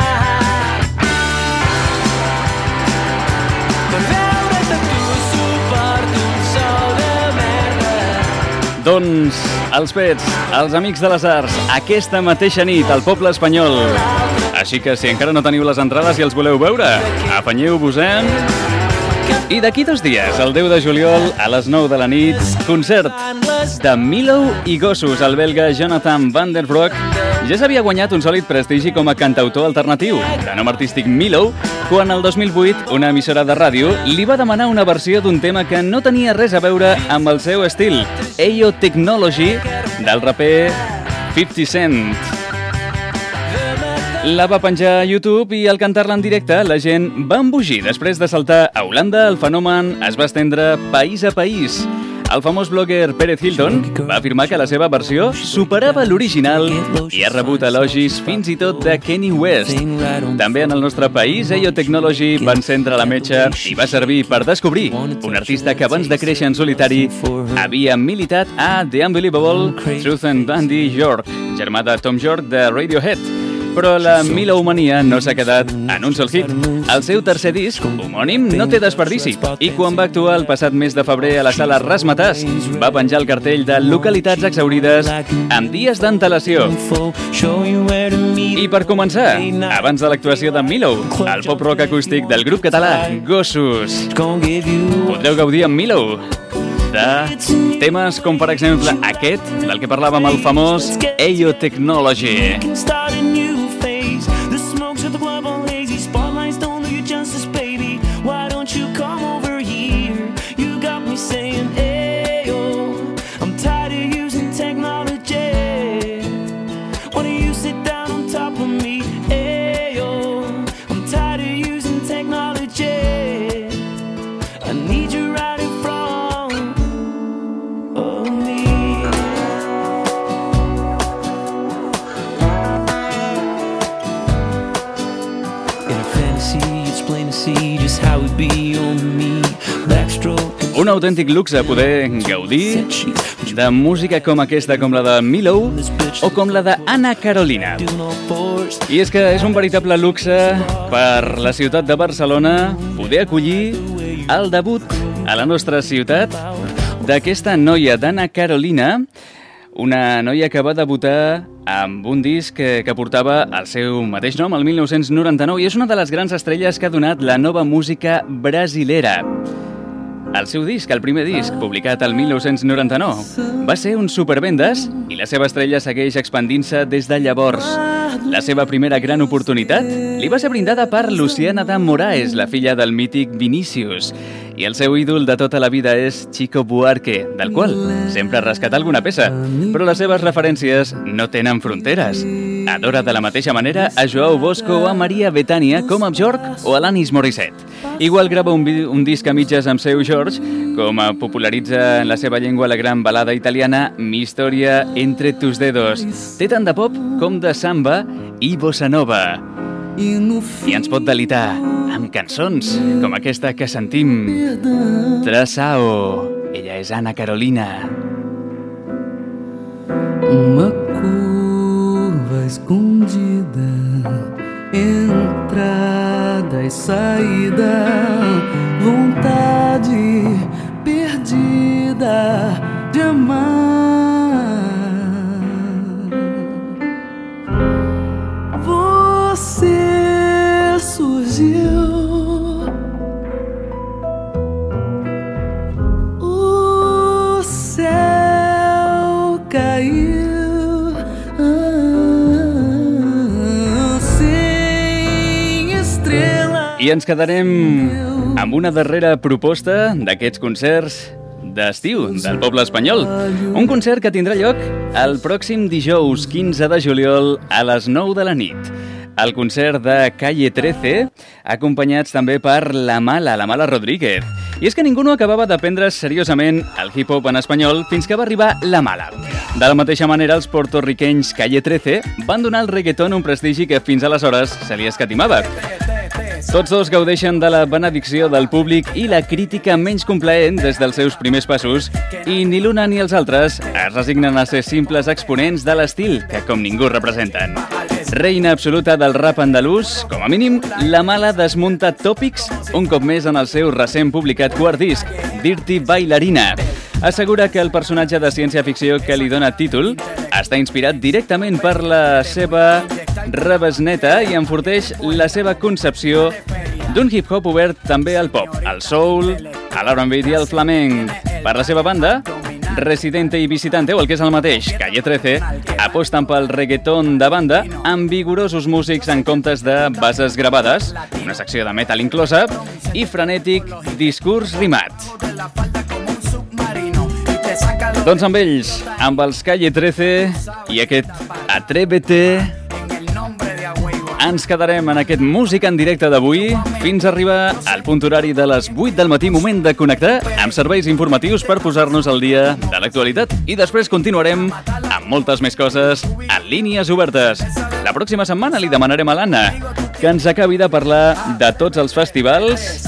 Doncs els Pets, els Amics de les Arts, aquesta mateixa nit al poble espanyol. Així que si encara no teniu les entrades i els voleu veure, afanyeu-vos-en. I d'aquí dos dies, el deu de juliol, a les nou de la nit, concert de Milo i Gossos. El belga Jonathan van der Broek ja s'havia guanyat un sòlid prestigi com a cantautor alternatiu, de nom artístic Milo, quan el dos mil vuit una emissora de ràdio li va demanar una versió d'un tema que no tenia res a veure amb el seu estil, Ayo Technology, del raper fifty cent. La va penjar a YouTube i al cantar-la en directe la gent va embogir. Després de saltar a Holanda, el fenomen es va estendre país a país. El famós blogger Pérez Hilton va afirmar que la seva versió superava l'original i ha rebut elogis fins i tot de Kanye West. També en el nostre país, Ayo Technology va encendre la metxa i va servir per descobrir un artista que abans de créixer en solitari havia militat a The Unbelievable Truth and Dandy York, germà de Tom York de Radiohead. Però la milomania no s'ha quedat en un sol hit. El seu tercer disc, homònim, no té desperdici. I quan va actuar el passat mes de febrer a la sala Razzmatazz, va penjar el cartell de localitats exhaurides amb dies d'antelació. I per començar, abans de l'actuació de Milo, el pop-rock acústic del grup català Gossos. Podreu gaudir amb Milo de temes com, per exemple, aquest, del que parlàvem, el famós Ayo Technology. Un autèntic luxe poder gaudir de música com aquesta, com la de Milo o com la de Anna Carolina. I és que és un veritable luxe per la ciutat de Barcelona poder acollir el debut a la nostra ciutat d'aquesta noia d'Anna Carolina, una noia que va debutar amb un disc que, que portava el seu mateix nom, el mil nou-cents noranta-nou, i és una de les grans estrelles que ha donat la nova música brasilera. El seu disc, el primer disc, publicat el mil nou-cents noranta-nou, va ser un supervendes i la seva estrella segueix expandint-se des de llavors. La seva primera gran oportunitat li va ser brindada per Luciana de Moraes, la filla del mític Vinícius, i el seu ídol de tota la vida és Chico Buarque, del qual sempre rescata alguna peça, però les seves referències no tenen fronteres. Adora de la mateixa manera a Joao Bosco o a Maria Bethânia com a Björk o a Alanis Morissette. Igual grava un, un disc a mitges amb Seu George, com a popularitza en la seva llengua la gran balada italiana Mi historia entre tus dedos. Té tant de pop com de samba i bossa nova. I ens pot delitar amb cançons com aquesta que sentim. Traçao. Ella és Anna Carolina. Uma curva escondida, entrada e saída, vontade perdida de amar. Você surgiu I ens quedarem amb una darrera proposta d'aquests concerts d'estiu del poble espanyol. Un concert que tindrà lloc el pròxim dijous quinze de juliol a les nou de la nit. El concert de Calle trece, acompanyats també per La Mala, La Mala Rodríguez. I és que ningú no acabava de prendre seriosament el hip-hop en espanyol fins que va arribar La Mala. De la mateixa manera, els portorriquenys Calle trece van donar al reggaeton un prestigi que fins aleshores se li escatimava. Tots dos gaudeixen de la benedicció del públic i la crítica menys complaent des dels seus primers passos, i ni l'una ni els altres es resignen a ser simples exponents de l'estil que com ningú representen. Reina absoluta del rap andalús, com a mínim, La Mala desmunta tòpics un cop més en el seu recent publicat quart disc, Dirty Bailarina. Assegura que el personatge de ciència-ficció que li dona títol està inspirat directament per la seva rebesneta i enforteix la seva concepció d'un hip-hop obert també al pop, al soul, a l'R and B i al flamenc. Per la seva banda, Residente i Visitante, o el que és el mateix, Calle trece, aposten pel reggaeton de banda amb vigorosos músics en comptes de bases gravades, una secció de metal inclosa i frenètic discurs rimat. Doncs amb ells, amb els Calle trece i aquest Atrévete, ens quedarem en aquest Música en directe d'avui fins a arribar al punt horari de les vuit del matí, moment de connectar amb serveis informatius per posar-nos al dia de l'actualitat. I després continuarem amb moltes més coses en línies obertes. La pròxima setmana li demanarem a l'Anna que ens acabi de parlar de tots els festivals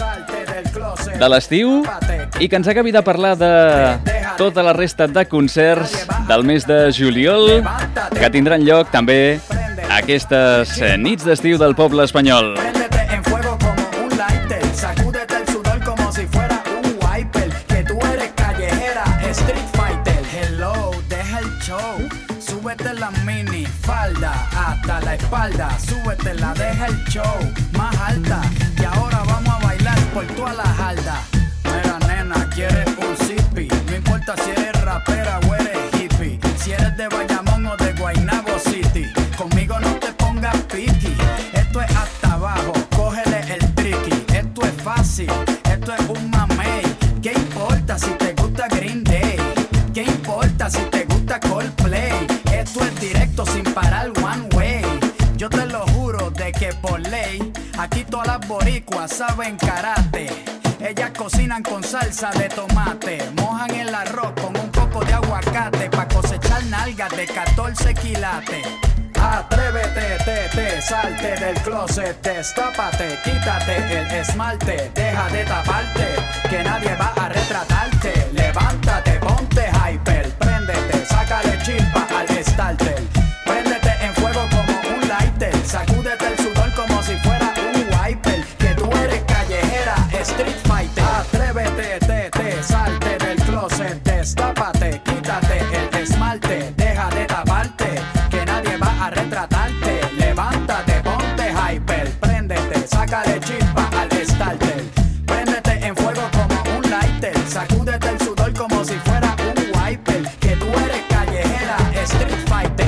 de l'estiu i que ens acabi de parlar de tota la resta de concerts del mes de juliol que tindran lloc també aquestes nits d'estiu del poble espanyol. En fuego como un lighter, sacúdete el sudor como si fuera un wiper, que tú eres callejera, street fighter. Hello, deja el show, súbete la mini falda hasta la espalda, súbetela, deja el show más alta, y ahora vamos a bailar por toda la jarda. Mira nena, quieres un zippy, no importa si eres rapera o eres hippie, si eres de Bayamón o de Guaynabo City, conmigo no te pongas piqui, esto es hasta abajo, cógele el triqui, esto es fácil, esto es un mamey, ¿qué importa si te gusta Green Day? ¿Qué importa si te gusta Coldplay? Esto es directo sin parar one way, yo te lo juro de que por ley, aquí todas las boricuas saben karate, ellas cocinan con salsa de tomate, mojan el arroz con un poco de aguacate, pa' cosechar nalgas de catorce quilates. Atrévete, te, te, salte del closet, destápate, quítate el esmalte, deja de taparte, que nadie va a retratarte. Levántate, ponte hyper, préndete, sácale chispa al starter. Préndete en fuego como un lighter, sacúdete el sudor como si fuera un wiper, que tú eres callejera, street fighter. Atrévete, te, te, salte del closet, destápate, quítate el esmalte, deja de taparte, que nadie va a retratarte. Levántate, ponte hyper, préndete, sácale chispa al starter. Préndete en fuego como un lighter, sacúdete el sudor como si fuera un wiper, que tú eres callejera, street fighter.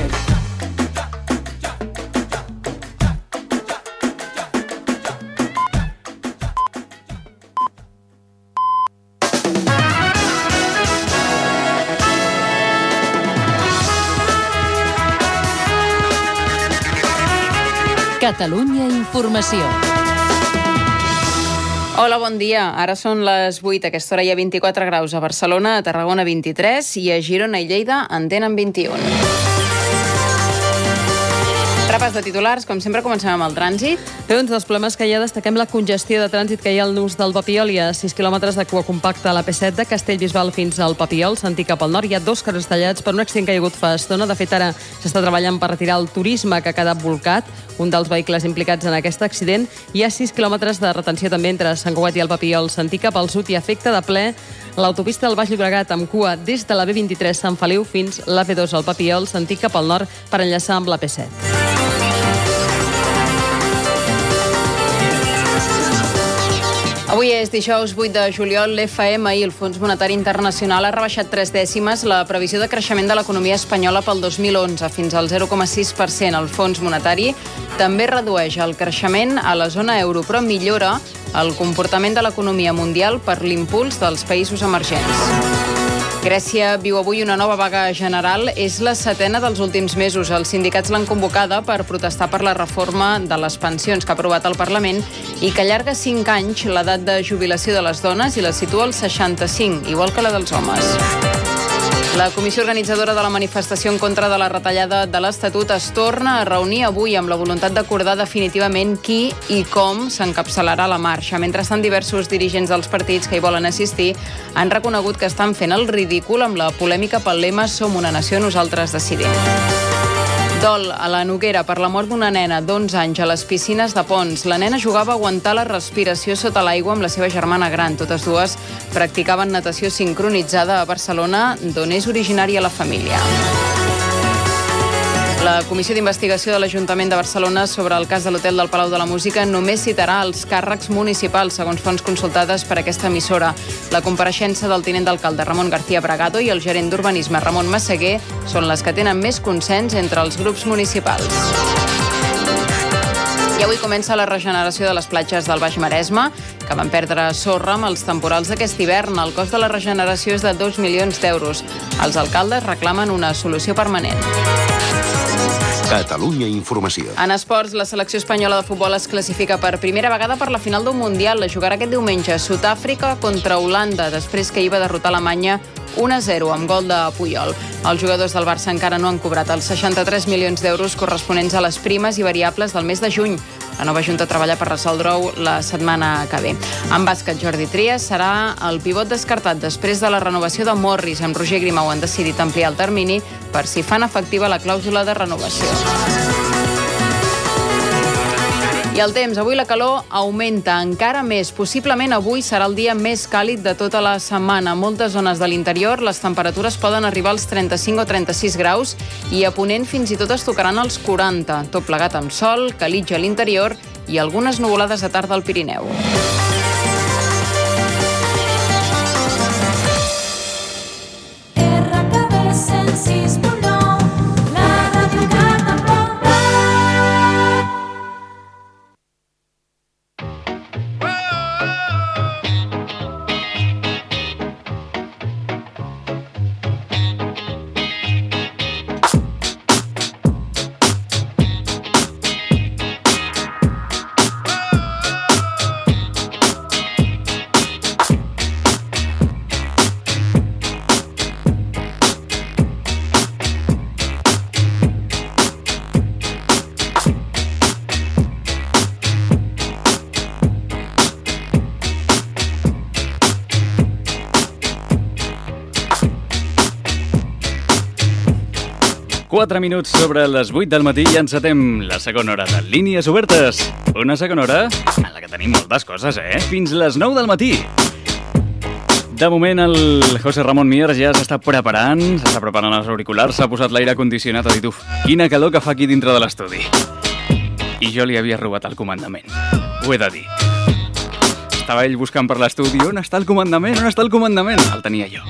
Catalunya Informació. Hola, bon dia. Ara són les vuit. A aquesta hora hi ha vint-i-quatre graus a Barcelona, a Tarragona vint-i-tres i a Girona i Lleida en tenen vint-i-un. Repàs de titulars, com sempre comencem amb el trànsit. Bé, doncs dels problemes que hi ha destaquem la congestió de trànsit que hi ha al nus del Papiol. Hi ha sis quilòmetres de cua compacta a la P set de Castellbisbal fins al Papiol, sentit cap al nord. Hi ha dos carrers tallats per un accident que hi ha hagut fa estona. De fet, ara s'està treballant per retirar el turisme que ha quedat bolcat, un dels vehicles implicats en aquest accident. Hi ha sis quilòmetres de retenció també entre Sant Cugat i el Papiol, sentit cap al sud, i afecta de ple l'autopista del Baix Llobregat amb cua des de la B vint-i-tres Sant Feliu fins la P dos al Papiol, sentit cap al nord per enllaçar amb la P set. Avui és dijous vuit de juliol, l'F M i el Fons Monetari Internacional ha rebaixat tres dècimes la previsió de creixement de l'economia espanyola pel dos mil onze fins al zero coma sis per cent. El Fons Monetari també redueix el creixement a la zona euro, però millora el comportament de l'economia mundial per l'impuls dels països emergents. Grècia viu avui una nova vaga general. És la setena dels últims mesos. Els sindicats l'han convocada per protestar per la reforma de les pensions que ha aprovat el Parlament i que allarga cinc anys l'edat de jubilació de les dones i la situa als seixanta-cinc, igual que la dels homes. La comissió organitzadora de la manifestació en contra de la retallada de l'Estatut es torna a reunir avui amb la voluntat d'acordar definitivament qui i com s'encapçalarà la marxa. Mentrestant, diversos dirigents dels partits que hi volen assistir han reconegut que estan fent el ridícul amb la polèmica pel lema «Som una nació, nosaltres decidim». Dol a la Noguera per la mort d'una nena d'onze anys a les piscines de Pons. La nena jugava a aguantar la respiració sota l'aigua amb la seva germana gran. Totes dues practicaven natació sincronitzada a Barcelona, d'on és originària la família. La Comissió d'Investigació de l'Ajuntament de Barcelona sobre el cas de l'Hotel del Palau de la Música només citarà els càrrecs municipals, segons fonts consultades per aquesta emissora. La compareixença del tinent d'alcalde Ramon García Bragado i el gerent d'Urbanisme Ramon Massaguer són les que tenen més consens entre els grups municipals. I avui comença la regeneració de les platges del Baix Maresme, que van perdre sorra amb els temporals d'aquest hivern. El cost de la regeneració és de dos milions d'euros. Els alcaldes reclamen una solució permanent. Catalunya Informació. En esports, la selecció espanyola de futbol es classifica per primera vegada per la final d'un Mundial. La jugarà aquest diumenge a Sud-àfrica contra Holanda, després que hi va derrotar Alemanya un a zero amb gol de Puyol. Els jugadors del Barça encara no han cobrat els seixanta-tres milions d'euros corresponents a les primes i variables del mes de juny. La nova Junta treballa per resoldre-ho la setmana que ve. En bàsquet, Jordi Trias serà el pivot descartat després de la renovació de Morris. Amb Roger Grimau han decidit ampliar el termini per si fan efectiva la clàusula de renovació. I el temps, avui la calor augmenta encara més. Possiblement avui serà el dia més càlid de tota la setmana. A moltes zones de l'interior les temperatures poden arribar als trenta-cinc o trenta-sis graus i a Ponent fins i tot es tocaran els quaranta. Tot plegat amb sol, calitja a l'interior i algunes nuvolades a tarda al Pirineu. quatre minuts sobre les vuit del matí i encetem la segona hora de Línies Obertes. Una segona hora en la que tenim moltes coses, eh? Fins les nou del matí. De moment el José Ramon Mier ja s'està preparant, s'està preparant els auriculars, s'ha posat l'aire condicionat, ha dit, uf, quina calor que fa aquí dintre de l'estudi. I jo li havia robat el comandament. Ho he de dir. Estava ell buscant per l'estudi, on està el comandament, on està el comandament? El tenia jo.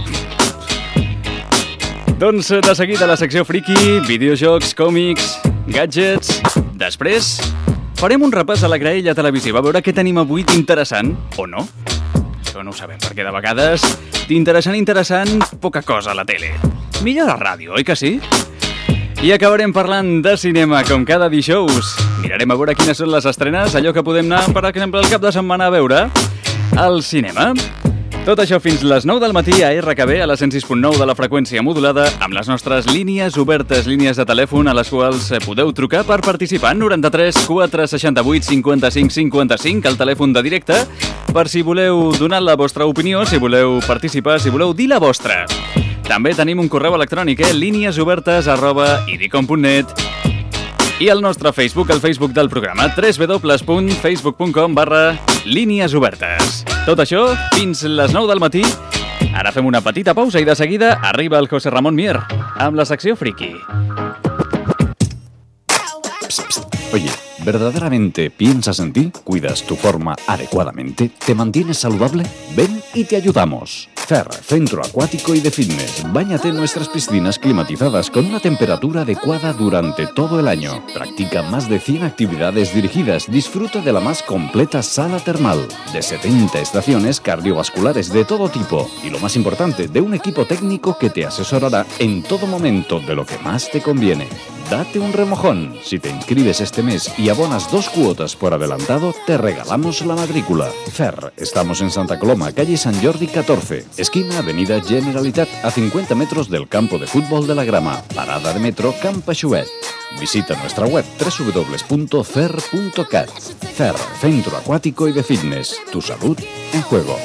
Doncs de seguida la secció friki, videojocs, còmics, gadgets. Després farem un repàs a la graella televisiva, a veure què tenim avui d'interessant, o no. Això no ho sabem, perquè de vegades d'interessant, interessant, poca cosa a la tele. Millor a la ràdio, oi que sí? I acabarem parlant de cinema, com cada dijous. Mirarem a veure quines són les estrenes, allò que podem anar, per exemple, el cap de setmana a veure al cinema. Tot això fins les nou del matí a R K B, a la cent sis punt nou de la freqüència modulada, amb les nostres línies obertes, línies de telèfon a les quals podeu trucar per participar. noranta-tres quatre seixanta-vuit cinquanta-cinc cinquanta-cinc, el telèfon de directe, per si voleu donar la vostra opinió, si voleu participar, si voleu dir la vostra. També tenim un correu electrònic, eh? líniesobertes arroba idicom punt net. I el nostre Facebook, el Facebook del programa, w w w punt facebook punt com barra línies obertes. Tot això fins les nou del matí. Ara fem una petita pausa i de seguida arriba el José Ramon Mier amb la secció friki. Psst, psst. Oye, ¿Verdaderamente piensas en ti? ¿Cuidas tu forma adecuadamente? ¿Te mantienes saludable? Ven y te ayudamos. Fer, Centro Acuático y de Fitness. Báñate en nuestras piscinas climatizadas con una temperatura adecuada durante todo el año. Practica más de cien actividades dirigidas. Disfruta de la más completa sala termal. De setenta estaciones cardiovasculares de todo tipo. Y lo más importante, de un equipo técnico que te asesorará en todo momento de lo que más te conviene. Date un remojón. Si te inscribes este mes y abonas dos cuotas por adelantado, te regalamos la matrícula. Fer, estamos en Santa Coloma, calle San Jordi catorce, esquina Avenida Generalitat, a cincuenta metros del campo de fútbol de la Grama. Parada de metro Camp Aixuet. Visita nuestra web doble u doble u doble u punto fer punto cat. Fer, Centro Acuático y de Fitness. Tu salud en juego.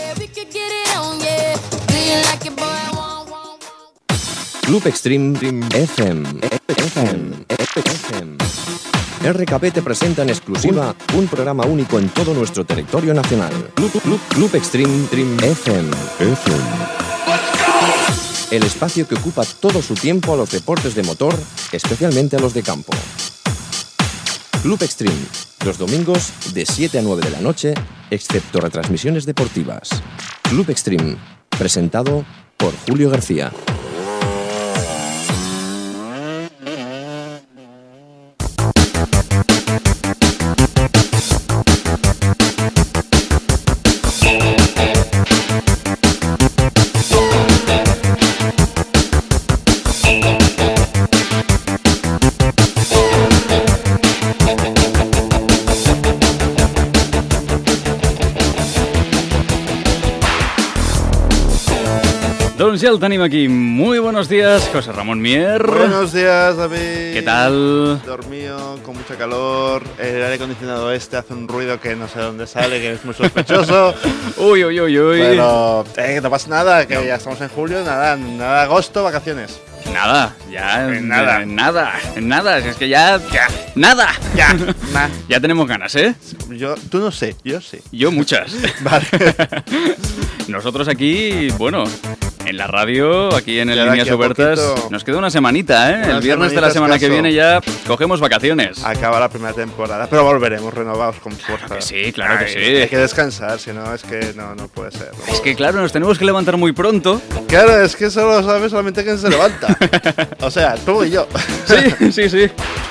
Club Extreme F M. F M. F M. R K B te presenta en exclusiva un programa único en todo nuestro territorio nacional. Club, Club, Club Extreme F M. F M. El espacio que ocupa todo su tiempo a los deportes de motor, especialmente a los de campo. Club Extreme, los domingos de siete a nueve de la noche, excepto retransmisiones deportivas. Club Extreme, presentado por Julio García. Doncs ja el tenim aquí. Muy buenos días, José Ramón Mier. Buenos días, David. ¿Qué tal? Dormido, con mucho calor. El aire acondicionado este hace un ruido que no sé de dónde sale, que es muy sospechoso. Uy, uy, uy, uy. Pero eh, no pasa nada, que no. Ya estamos en julio, nada, nada agosto, vacaciones. Nada, ya en nada, en nada, en nada, es que ya, ya, nada, ya, nah. Ya tenemos ganas, ¿eh? Yo, tú no sé, yo sí. Yo muchas. Vale. Nosotros aquí, bueno, en la radio, aquí en el ya Líneas Obertas, poquito, nos queda una semanita, ¿eh? El viernes de la semana escaso. que viene ya cogemos vacaciones. Acaba la primera temporada, pero volveremos renovados con fuerza. Claro que sí, claro Ay, que sí. Hay que descansar, si no, es que no, no puede ser. Es que claro, nos tenemos que levantar muy pronto. Claro, es que eso lo sabe solamente quien se levanta. O sea, tú y yo. Sí, sí, sí.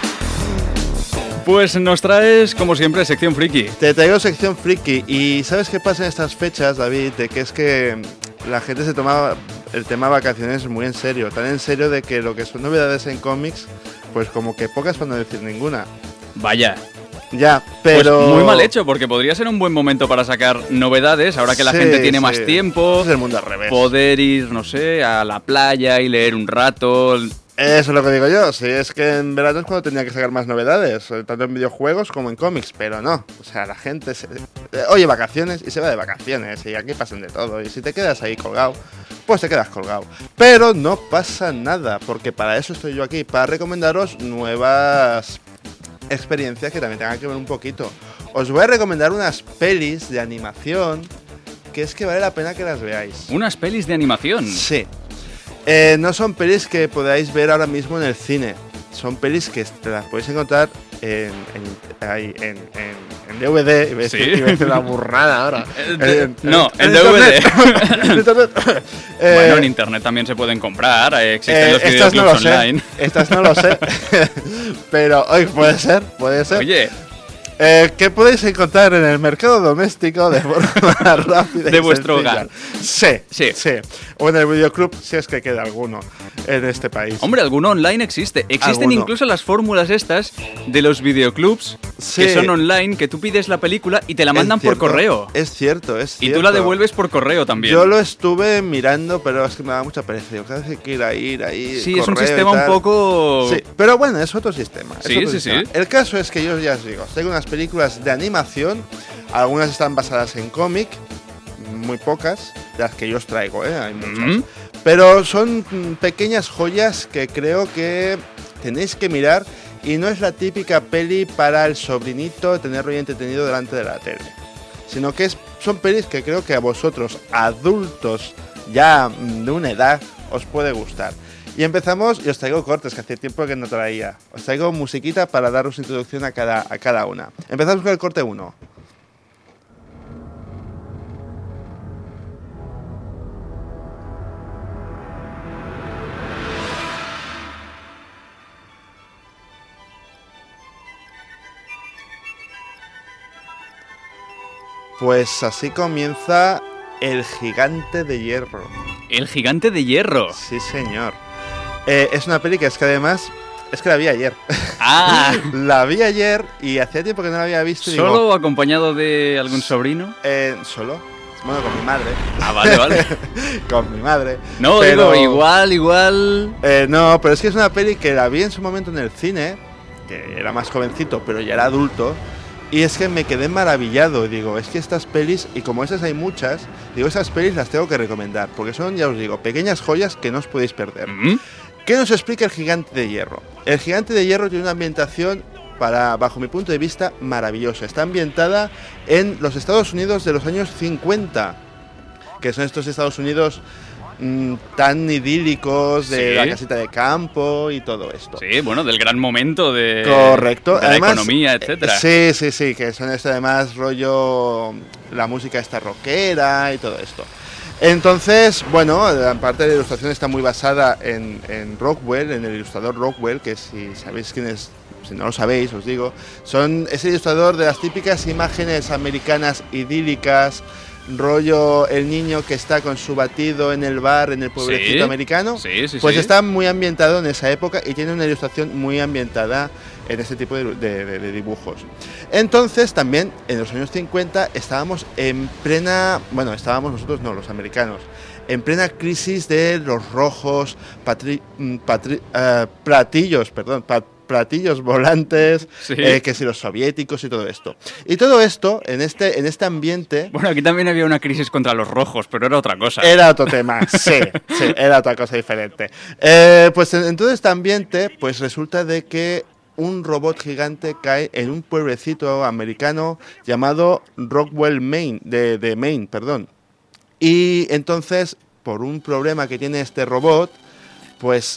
Pues nos traes, como siempre, sección friki. Te traigo sección friki. Y ¿sabes qué pasa en estas fechas, David? De que es que la gente se toma el tema vacaciones muy en serio. Tan en serio de que lo que son novedades en cómics, pues como que pocas para no decir ninguna. Vaya. Ya, pero... Pues muy mal hecho, porque podría ser un buen momento para sacar novedades, ahora que la sí, gente tiene sí. más tiempo. Es el mundo al revés. Poder ir, no sé, a la playa y leer un rato. Eso es lo que digo yo, sí, es que en verano es cuando tenía que sacar más novedades, tanto en videojuegos como en cómics, pero no. O sea, la gente se... oye vacaciones y se va de vacaciones y aquí pasan de todo. Y si te quedas ahí colgado, pues te quedas colgado. Pero no pasa nada, porque para eso estoy yo aquí, para recomendaros nuevas experiencias que también tengan que ver un poquito. Os voy a recomendar unas pelis de animación que es que vale la pena que las veáis. ¿Unas pelis de animación? Sí. Eh, no son pelis que podáis ver ahora mismo en el cine. Son pelis que te las podéis encontrar en, en, ahí, en, en, en D V D. Iba a decir, ¿Sí? iba a decir una burrada ahora. en, no, en, en D V D. en internet. eh, bueno, en internet también se pueden comprar. Eh, existen eh, los videoclips no online. Sé, estas no lo sé. Pero hoy puede ser, puede ser. Oye. Eh, ¿Qué podéis encontrar en el mercado doméstico de forma rápida de y vuestro sencilla? hogar? Sí, sí, sí. O en el videoclub, si es que queda alguno en este país. Hombre, alguno online existe. Existen ¿Alguno? Incluso las fórmulas estas de los videoclubs sí. que son online, que tú pides la película y te la mandan por correo. Es cierto, es cierto. Y tú la devuelves por correo también. Yo lo estuve mirando, pero es que me da mucha pereza. Yo cada vez que ir a ir ahí. Sí, es un sistema un poco. Sí, pero bueno, es otro sistema. Es sí, otro sí, sistema. sí. El caso es que yo ya os digo, tengo unas películas de animación, algunas están basadas en cómic, muy pocas, de las que yo os traigo, ¿eh? Hay muchas. Mm-hmm. Pero son pequeñas joyas que creo que tenéis que mirar y no es la típica peli para el sobrinito tenerlo bien entretenido delante de la tele, sino que es, son pelis que creo que a vosotros, adultos ya de una edad, os puede gustar. Y empezamos, y os traigo cortes, que hace tiempo que no traía. Os traigo musiquita para daros introducción a cada, a cada una. Empezamos con el corte uno. Pues así comienza El Gigante de Hierro. El Gigante de Hierro. Sí, señor. Eh, es una peli que es que además, es que la vi ayer. Ah. La vi ayer y hacía tiempo que no la había visto. Y ¿Solo digo, o acompañado de algún sobrino? Eh, solo. Bueno, con mi madre. Ah, vale, vale. Con mi madre. No, pero, digo, igual, igual... Eh, no, pero es que es una peli que la vi en su momento en el cine, que era más jovencito, pero ya era adulto. Y es que me quedé maravillado, digo, es que estas pelis, y como esas hay muchas, digo, esas pelis las tengo que recomendar, porque son, ya os digo, pequeñas joyas que no os podéis perder. ¿Mm? ¿Qué nos explica El Gigante de Hierro? El Gigante de Hierro tiene una ambientación, para, bajo mi punto de vista, maravillosa. Está ambientada en los Estados Unidos de los años cincuenta, que son estos Estados Unidos mmm, tan idílicos, de Sí. la casita de campo y todo esto. Sí, bueno, del gran momento de, Correcto. de la Además, economía, etcétera. Sí, sí, sí, que son esto además rollo, la música esta rockera y todo esto. Entonces, bueno, la parte de la ilustración está muy basada en, en Rockwell, en el ilustrador Rockwell, que si sabéis quién es, si no lo sabéis, os digo, son es el ilustrador de las típicas imágenes americanas idílicas, rollo el niño que está con su batido en el bar en el pueblecito Sí, americano, sí, sí, pues sí. está muy ambientado en esa época y tiene una ilustración muy ambientada en ese tipo de, de- de- de dibujos. Entonces también en los años cincuenta estábamos en plena, bueno, estábamos nosotros no, los americanos, en plena crisis de los rojos, patri- mm, patri- eh, platillos, perdón, pa- platillos volantes, Sí. eh, que si los soviéticos y todo esto. Y todo esto en este, en este ambiente... Bueno, aquí también había una crisis contra los rojos, pero era otra cosa. Era otro tema, sí, sí, era otra cosa diferente. Eh, pues en, en todo este ambiente, pues resulta de que un robot gigante cae en un pueblecito americano llamado Rockwell, Maine, de, de Maine, perdón. Y entonces, por un problema que tiene este robot, pues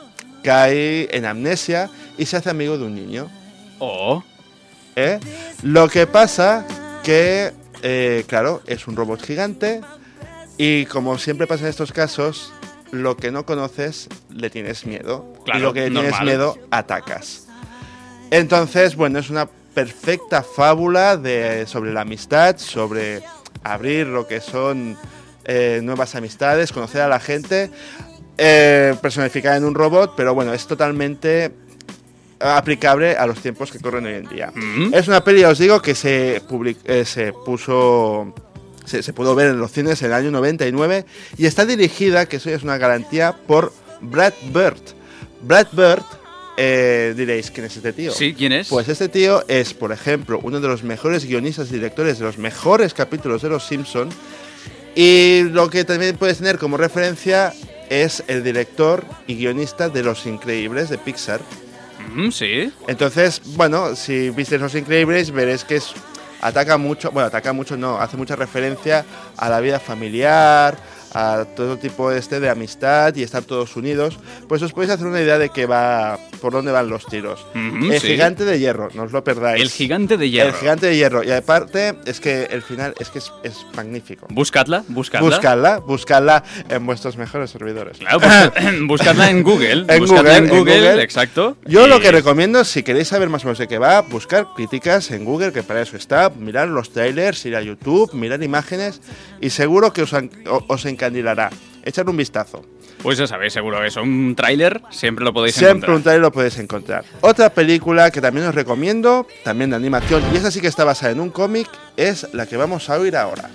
cae en amnesia y se hace amigo de un niño. Oh. ¿Eh? Lo que pasa que, eh, claro, es un robot gigante y como siempre pasa en estos casos, lo que no conoces le tienes miedo. Claro, y lo que le tienes normal. miedo atacas. Entonces, bueno, es una perfecta fábula de, sobre la amistad, sobre abrir lo que son eh, nuevas amistades, conocer a la gente, eh, personificada en un robot, pero bueno, es totalmente aplicable a los tiempos que corren hoy en día. Mm. Es una peli, os digo, que se, public- eh, se puso... Se, se pudo ver en los cines en el año noventa y nueve y está dirigida, que eso ya es una garantía, por Brad Bird. Brad Bird, eh, diréis, ¿quién es este tío? Sí, ¿quién es? Pues este tío es, por ejemplo, uno de los mejores guionistas y directores de los mejores capítulos de Los Simpson. Y lo que también puedes tener como referencia es el director y guionista de Los Increíbles de Pixar. Mm, sí. Entonces, bueno, si visteis Los Increíbles, veréis que es, ataca mucho, bueno, ataca mucho no, hace mucha referencia a la vida familiar, a todo tipo este de amistad y estar todos unidos. Pues os podéis hacer una idea de que va, por dónde van los tiros. Ujú, el sí. Gigante de Hierro, no os lo perdáis. El Gigante de Hierro. El Gigante de Hierro. Y aparte, es que el final es que es, es magnífico. Buscadla, buscadla. Buscadla, buscadla en vuestros mejores servidores. Claro, pues, buscadla en Google. En buscadla Google, en en Google, Google. exacto. Yo Y- lo que recomiendo, si queréis saber más o menos de qué va, buscar críticas en Google, que para eso está, mirar los trailers, ir a YouTube, mirar imágenes, y seguro que os, an- o- os encandilará. Echar un vistazo. Pues ya sabéis, seguro eso. Un tráiler siempre lo podéis Siempre encontrar. un trailer lo podéis encontrar. Otra película que también os recomiendo, también de animación, y esa sí que está basada en un cómic, es la que vamos a oír ahora.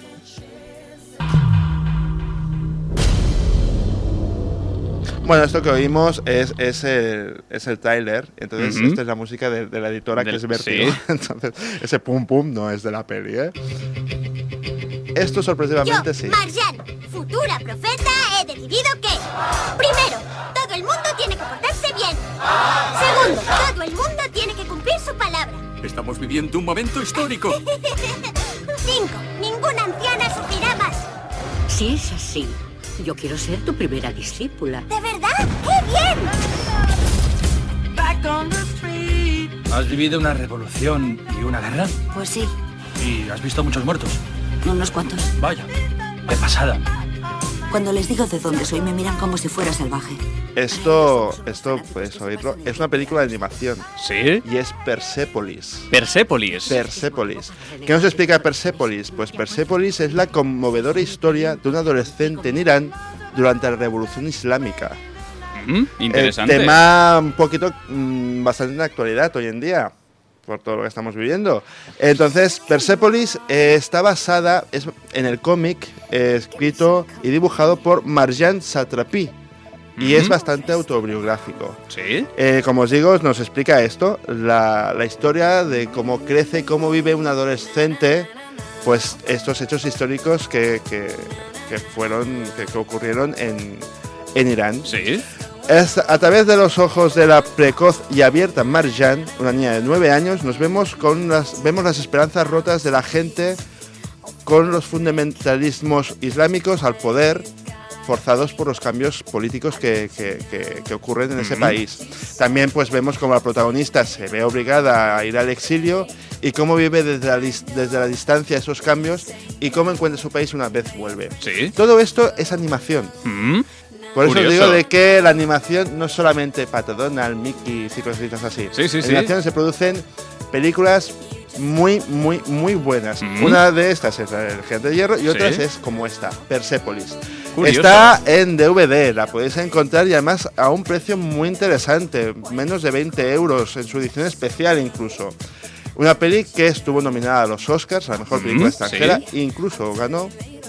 Bueno, esto que oímos es, es el, es el tráiler, entonces Ujú. esta es la música de, de la editora Del- que es Vértigo. sí. Entonces, ese pum pum no es de la peli, ¿eh? Esto sorpresivamente sí. Marjan, futura profeta, he decidido que... Primero, todo el mundo tiene que portarse bien. Segundo, todo el mundo tiene que cumplir su palabra. Estamos viviendo un momento histórico. Cinco, ninguna anciana sufrirá más. Si es así, Yo quiero ser tu primera discípula. ¿De verdad? ¡Qué bien! ¿Has vivido una revolución y una guerra? Pues sí, ¿Y has visto muchos muertos? unos cuantos. Vaya, de pasada. Cuando les digo de dónde soy, me miran como si fuera salvaje. Esto, esto puedes oírlo, es una película de animación. ¿Sí? Y es Persepolis. Persepolis. Persepolis. ¿Qué nos explica Persepolis? Pues Persepolis es la conmovedora historia de un adolescente en Irán durante la Revolución Islámica. Mm, interesante. El tema un poquito mmm, bastante en la actualidad hoy en día, por todo lo que estamos viviendo. Entonces, Persepolis eh, está basada es, en el cómic eh, escrito y dibujado por Marjan Satrapi. Y es bastante autobiográfico. ¿Sí? Eh, como os digo, nos explica esto, la, la historia de cómo crece y cómo vive un adolescente, pues estos hechos históricos que, que, que fueron, que, que ocurrieron en, en Irán. Sí. Es, a través de los ojos de la precoz y abierta Marjan, una niña de nueve años, nos vemos con las, vemos las esperanzas rotas de la gente con los fundamentalismos islámicos al poder, forzados por los cambios políticos que, que, que, que ocurren en ese Ujú. país. También pues vemos como la protagonista se ve obligada a ir al exilio y cómo vive desde la, dis- desde la distancia esos cambios y cómo encuentra su país una vez vuelve. Sí. Todo esto es animación. Mm. Por eso os Curioso. digo de que la animación no es solamente Pato Donald, Mickey y cositas así. Sí, sí, en sí. animación se producen películas muy, muy, muy buenas. Mm. Una de estas es El Gigante de Hierro y otras Sí. es como esta, Persepolis. Curioso. Está en D V D, la podéis encontrar y además a un precio muy interesante, menos de veinte euros, en su edición especial incluso. Una peli que estuvo nominada a los Oscars, a la mejor película Mm, extranjera, sí. e incluso ganó.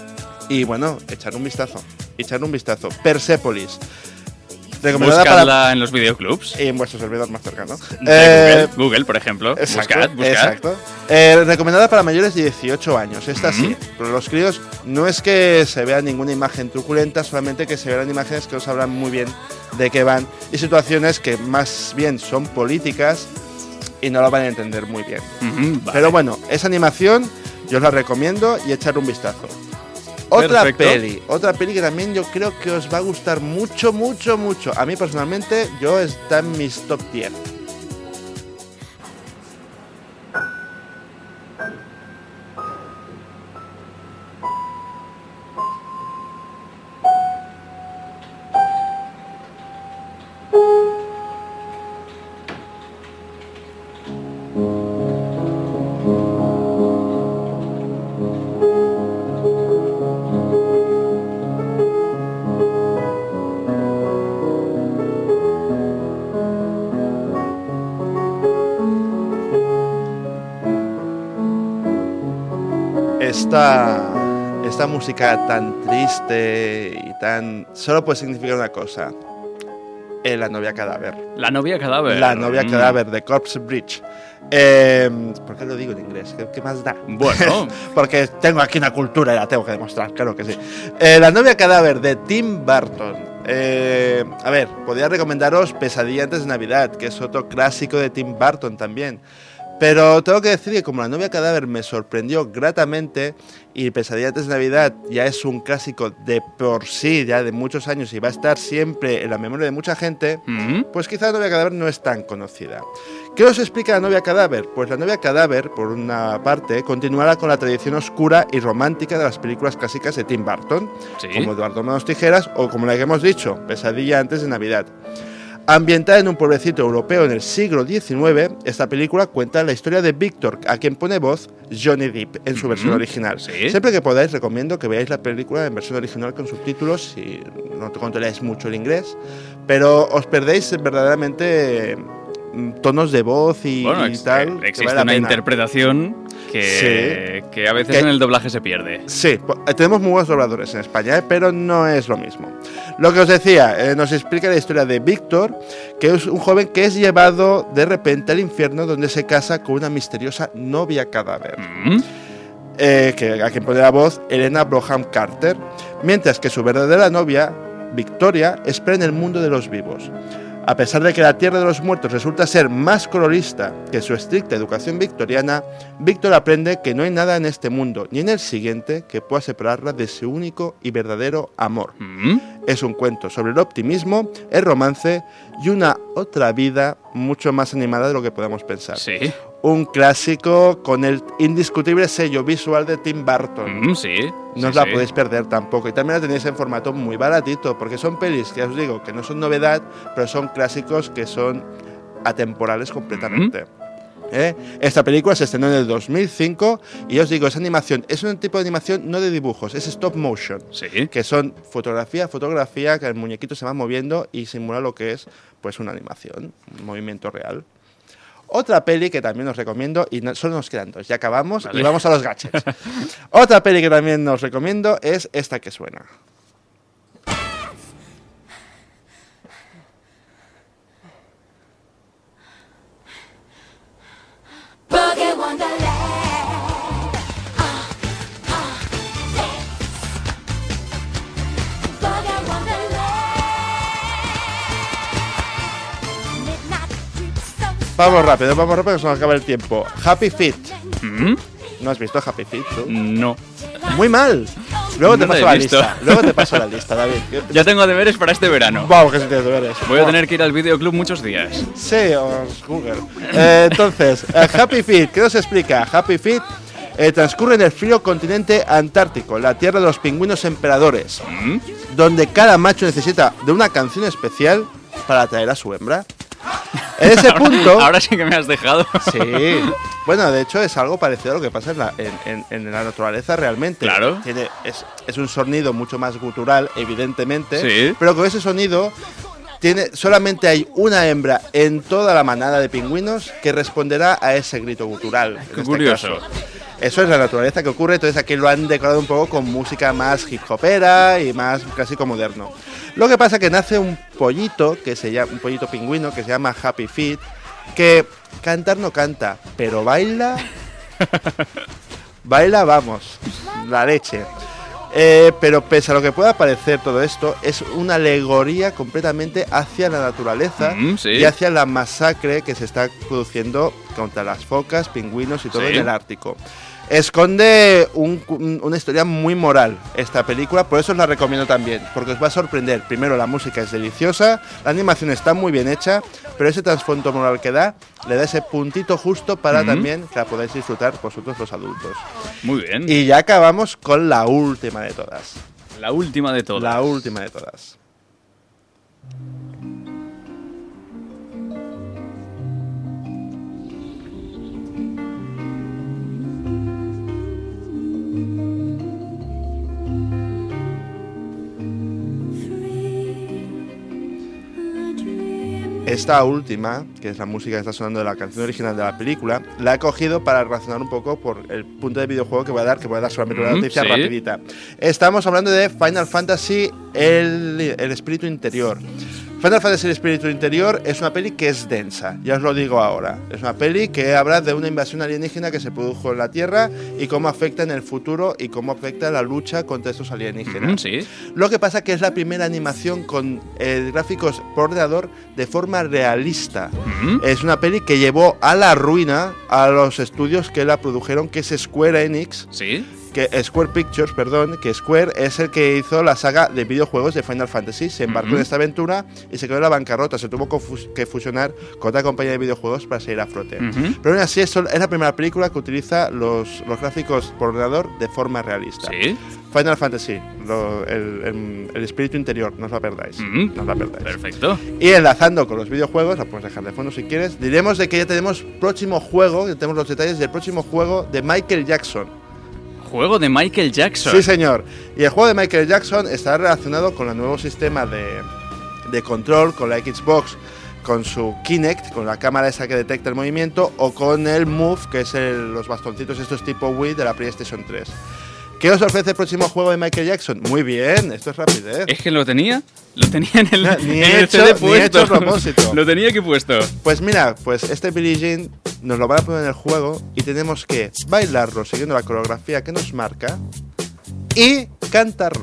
Y bueno, echar un vistazo, echar un vistazo. Persepolis. Recomendada Buscadla para en los videoclubs. y en vuestro servidor más cercano. De Eh, Google, Google, por ejemplo. Exacto, buscad, buscad. exacto. Eh, recomendada para mayores de dieciocho años, esta sí. Pero los críos no es que se vea ninguna imagen truculenta, solamente que se verán imágenes que os hablan muy bien de qué van y situaciones que más bien son políticas y no lo van a entender muy bien. Ujú, vale. Pero bueno, esa animación yo os la recomiendo y echar un vistazo. Otra Perfecto. peli, otra peli que también yo creo que os va a gustar mucho, mucho, mucho. A mí personalmente, yo está en mis top diez. Esta, esta música tan triste y tan... Solo puede significar una cosa. Eh, la novia cadáver. La novia cadáver. La novia Mm. cadáver de Corpse Bridge. Eh, ¿Por qué lo digo en inglés? ¿Qué, qué más da? Bueno. Porque tengo aquí una cultura y la tengo que demostrar, claro que sí. Eh, la novia cadáver de Tim Burton. Eh, a ver, podría recomendaros Pesadilla antes de Navidad, que es otro clásico de Tim Burton también. Pero tengo que decir que como La novia cadáver me sorprendió gratamente y Pesadilla antes de Navidad ya es un clásico de por sí, ya de muchos años y va a estar siempre en la memoria de mucha gente, Mm. pues quizá La novia cadáver no es tan conocida. ¿Qué os explica La novia cadáver? Pues La novia cadáver, por una parte, continuará con la tradición oscura y romántica de las películas clásicas de Tim Burton, Sí. como Eduardo Manos Tijeras o como la que hemos dicho, Pesadilla antes de Navidad. Ambientada en un pueblecito europeo en el siglo diecinueve, esta película cuenta la historia de Víctor, a quien pone voz Johnny Depp en su versión Ujú, original. sí. Siempre que podáis, recomiendo que veáis la película en versión original con subtítulos, si no te controláis mucho el inglés, pero os perdéis verdaderamente mm, tonos de voz y, Bueno, y ex- tal. que existe vale la una pena. interpretación que, que a veces Que- en el doblaje se pierde. Sí, po- eh, tenemos muy buenos dobladores en España, ¿eh? Pero no es lo mismo. Lo que os decía, eh, nos explica la historia de Víctor, que es un joven que es llevado de repente al infierno donde se casa con una misteriosa novia cadáver. Mm. Eh, que, a quien pone la voz Elena Bonham Carter, mientras que su verdadera novia, Victoria, espera en el mundo de los vivos. A pesar de que la Tierra de los Muertos resulta ser más colorista que su estricta educación victoriana, Víctor aprende que no hay nada en este mundo, ni en el siguiente, que pueda separarla de su único y verdadero amor. ¿Mm? Es un cuento sobre el optimismo, el romance y una otra vida mucho más animada de lo que podamos pensar. Sí. Un clásico con el indiscutible sello visual de Tim Burton. Mm, sí. No sí, os la sí. podéis perder tampoco. Y también la tenéis en formato muy baratito, porque son pelis que ya os digo que no son novedad, pero son clásicos que son atemporales completamente. ¿Eh? Esta película se estrenó en el dos mil cinco y os digo, es animación, es un tipo de animación no de dibujos, es stop motion, sí. que son fotografía, fotografía, que el muñequito se va moviendo y simula lo que es pues una animación, un movimiento real. Otra peli que también os recomiendo, y no, solo nos quedan dos, ya acabamos vale. y vamos a los gadgets. Otra peli que también os recomiendo es esta que suena. Vamos rápido, vamos rápido que se nos acaba el tiempo. Happy Feet. ¿Mm? ¿No has visto Happy Feet tú? No. Muy mal. Luego te No paso la la he visto. lista. Luego te paso la lista, David. Ya tengo deberes para este verano. Vamos, que sí tienes deberes. Voy a tener que ir al videoclub muchos días. Sí, o Google. Eh, entonces, eh, Happy Feet, ¿qué nos explica? Happy Feet eh, transcurre en el frío continente antártico, la tierra de los pingüinos emperadores, ¿Mm? donde cada macho necesita de una canción especial para atraer a su hembra. En ese ahora, punto... Ahora sí que me has dejado. Sí. Bueno, de hecho es algo parecido a lo que pasa en la, en, en, en la naturaleza realmente. Claro. Tiene, es, es un sonido mucho más gutural, evidentemente. Sí. Pero con ese sonido tiene, solamente hay una hembra en toda la manada de pingüinos que responderá a ese grito gutural. Qué curioso. Caso. Eso es la naturaleza que ocurre, entonces aquí lo han decorado un poco con música más hip hopera y más clásico moderno. Lo que pasa es que nace un pollito, que se llama, un pollito pingüino que se llama Happy Feet, que cantar no canta, pero baila, baila, vamos, la leche. Eh, pero pese a lo que pueda parecer todo esto, es una alegoría completamente hacia la naturaleza mm, sí. y hacia la masacre que se está produciendo contra las focas, pingüinos y todo sí. en el Ártico. Esconde un, un, una historia muy moral esta película, por eso os la recomiendo también, porque os va a sorprender. Primero, la música es deliciosa, la animación está muy bien hecha, pero ese trasfondo moral que da, le da ese puntito justo para mm-hmm. también que la podáis disfrutar vosotros los adultos. Muy bien. Y ya acabamos con la última de todas. La última de todas. La última de todas. Esta última, que es la música que está sonando de la canción original de la película, la he cogido para relacionar un poco por el punto de videojuego que voy a dar, que voy a dar solamente una noticia sí. rapidita. Estamos hablando de Final Fantasy, el, el espíritu interior. Final Fantasy, el espíritu interior es una peli que es densa, ya os lo digo ahora. Es una peli que habla de una invasión alienígena que se produjo en la Tierra y cómo afecta en el futuro y cómo afecta la lucha contra estos alienígenas. Mm, sí. Lo que pasa que es la primera animación con eh, gráficos por ordenador de forma realista. Mm. Es una peli que llevó a la ruina a los estudios que la produjeron, que es Square Enix. Sí. Que Square Pictures, perdón, que Square es el que hizo la saga de videojuegos de Final Fantasy. Se embarcó Mm-hmm. en esta aventura y se quedó en la bancarrota. Se tuvo que fusionar con otra compañía de videojuegos para seguir a flote. Mm-hmm. Pero aún así es, es la primera película que utiliza los, los gráficos por ordenador de forma realista. Sí. Final Fantasy, lo, el, el, el espíritu interior, no os la perdáis. Mm-hmm. No os la perdáis. Perfecto. Y enlazando con los videojuegos, la puedes dejar de fondo si quieres, diremos de que ya tenemos próximo juego, que tenemos los detalles del próximo juego de Michael Jackson. Juego de Michael Jackson. Sí, señor. Y el juego de Michael Jackson está relacionado con el nuevo sistema de, de control, con la Xbox, con su Kinect, con la cámara esa que detecta el movimiento, o con el Move, que es el, los bastoncitos estos tipo Wii de la PlayStation tres. ¿Qué os ofrece el próximo juego de Michael Jackson? Muy bien, esto es rapidez. Es que lo tenía, lo tenía en el, no, ni en he el hecho, C D ni puesto. he hecho a propósito. Lo tenía aquí puesto. Pues mira, pues este Billie Jean nos lo van a poner en el juego y tenemos que bailarlo siguiendo la coreografía que nos marca y cantarlo.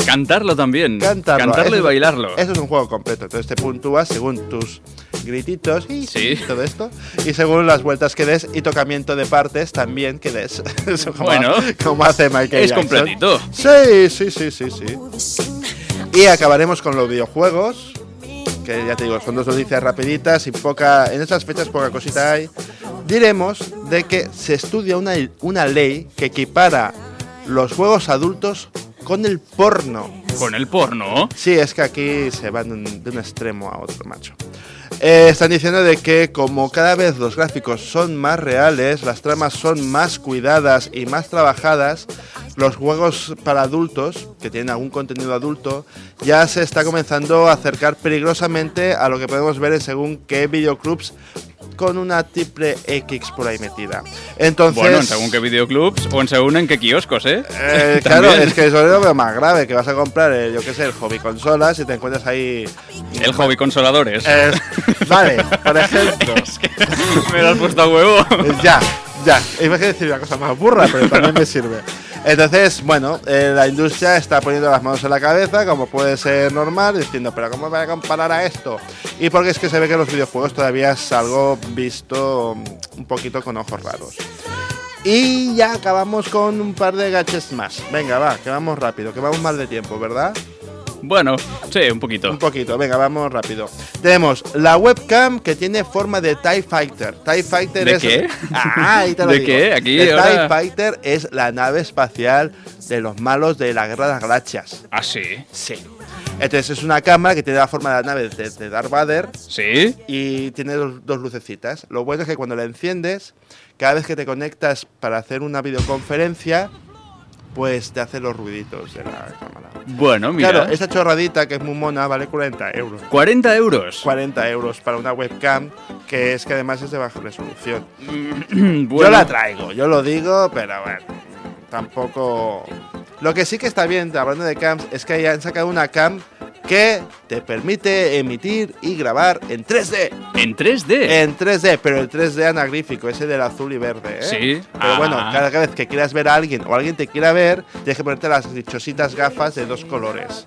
Cantarlo también. Cantarlo, Cantarlo eso y es- bailarlo. Eso es un juego completo. Entonces te puntúas según tus grititos y Sí. todo esto. Y según las vueltas que des y tocamiento de partes también que des. Eso como, Bueno, como hace Michael es Jackson. completito. Sí, sí, sí, sí, sí. Y acabaremos con los videojuegos. Que ya te digo, son dos noticias rapiditas y poca. En estas fechas poca cosita hay. Diremos de que se estudia una, una ley que equipara los juegos adultos con el porno. ¿Con el porno? Sí, es que aquí se van de un, de un extremo a otro, macho. Eh, están diciendo de que como cada vez los gráficos son más reales, las tramas son más cuidadas y más trabajadas, los juegos para adultos, que tienen algún contenido adulto, ya se está comenzando a acercar peligrosamente a lo que podemos ver en según qué videoclubs con una triple X por ahí metida. Entonces, Bueno, en según qué videoclubs o en según en qué kioscos, ¿eh? Eh, claro, También. es que eso es lo más grave, que vas a comprar, eh, yo qué sé, el hobby consolas y te encuentras ahí... El hobby consoladores. Eh, vale, por ejemplo. Es que me lo has puesto a huevo. Eh, Ya, ya. Iba a decir una cosa más burra, pero también me sirve. Entonces, bueno, eh, la industria está poniendo las manos en la cabeza, como puede ser normal, diciendo, pero ¿cómo voy a comparar a esto? Y porque es que se ve que los videojuegos todavía es algo visto mm, un poquito con ojos raros. Y ya acabamos con un par de gadgets más. Venga, va, que vamos rápido, que vamos mal de tiempo, ¿verdad? Bueno, sí, un poquito. Un poquito, venga, vamos rápido. Tenemos la webcam que tiene forma de TIE Fighter. TIE Fighter ¿De es... qué? Ah, ahí te lo ¿De digo. qué? Aquí El ahora- TIE Fighter es la nave espacial de los malos de la Guerra de las Galaxias. ¿Ah, sí? Sí. Entonces es una cámara que tiene la forma de la nave de, de Darth Vader. Sí. Y tiene dos, dos lucecitas. Lo bueno es que cuando la enciendes, cada vez que te conectas para hacer una videoconferencia, pues te hace los ruiditos de la cámara. Bueno, mira. Claro, esta chorradita que es muy mona vale cuarenta euros. ¿cuarenta euros? cuarenta euros para una webcam que es que además es de baja resolución. Bueno. Yo la traigo, yo lo digo, pero bueno, tampoco... Lo que sí que está bien, hablando de cams, es que ya han sacado una cam que te permite emitir y grabar en tres D. ¿En tres D? En tres D, pero el tres D anagráfico, ese del azul y verde, ¿eh? Sí. Pero Ah. bueno, cada vez que quieras ver a alguien o alguien te quiera ver, tienes que ponerte las dichositas gafas de dos colores.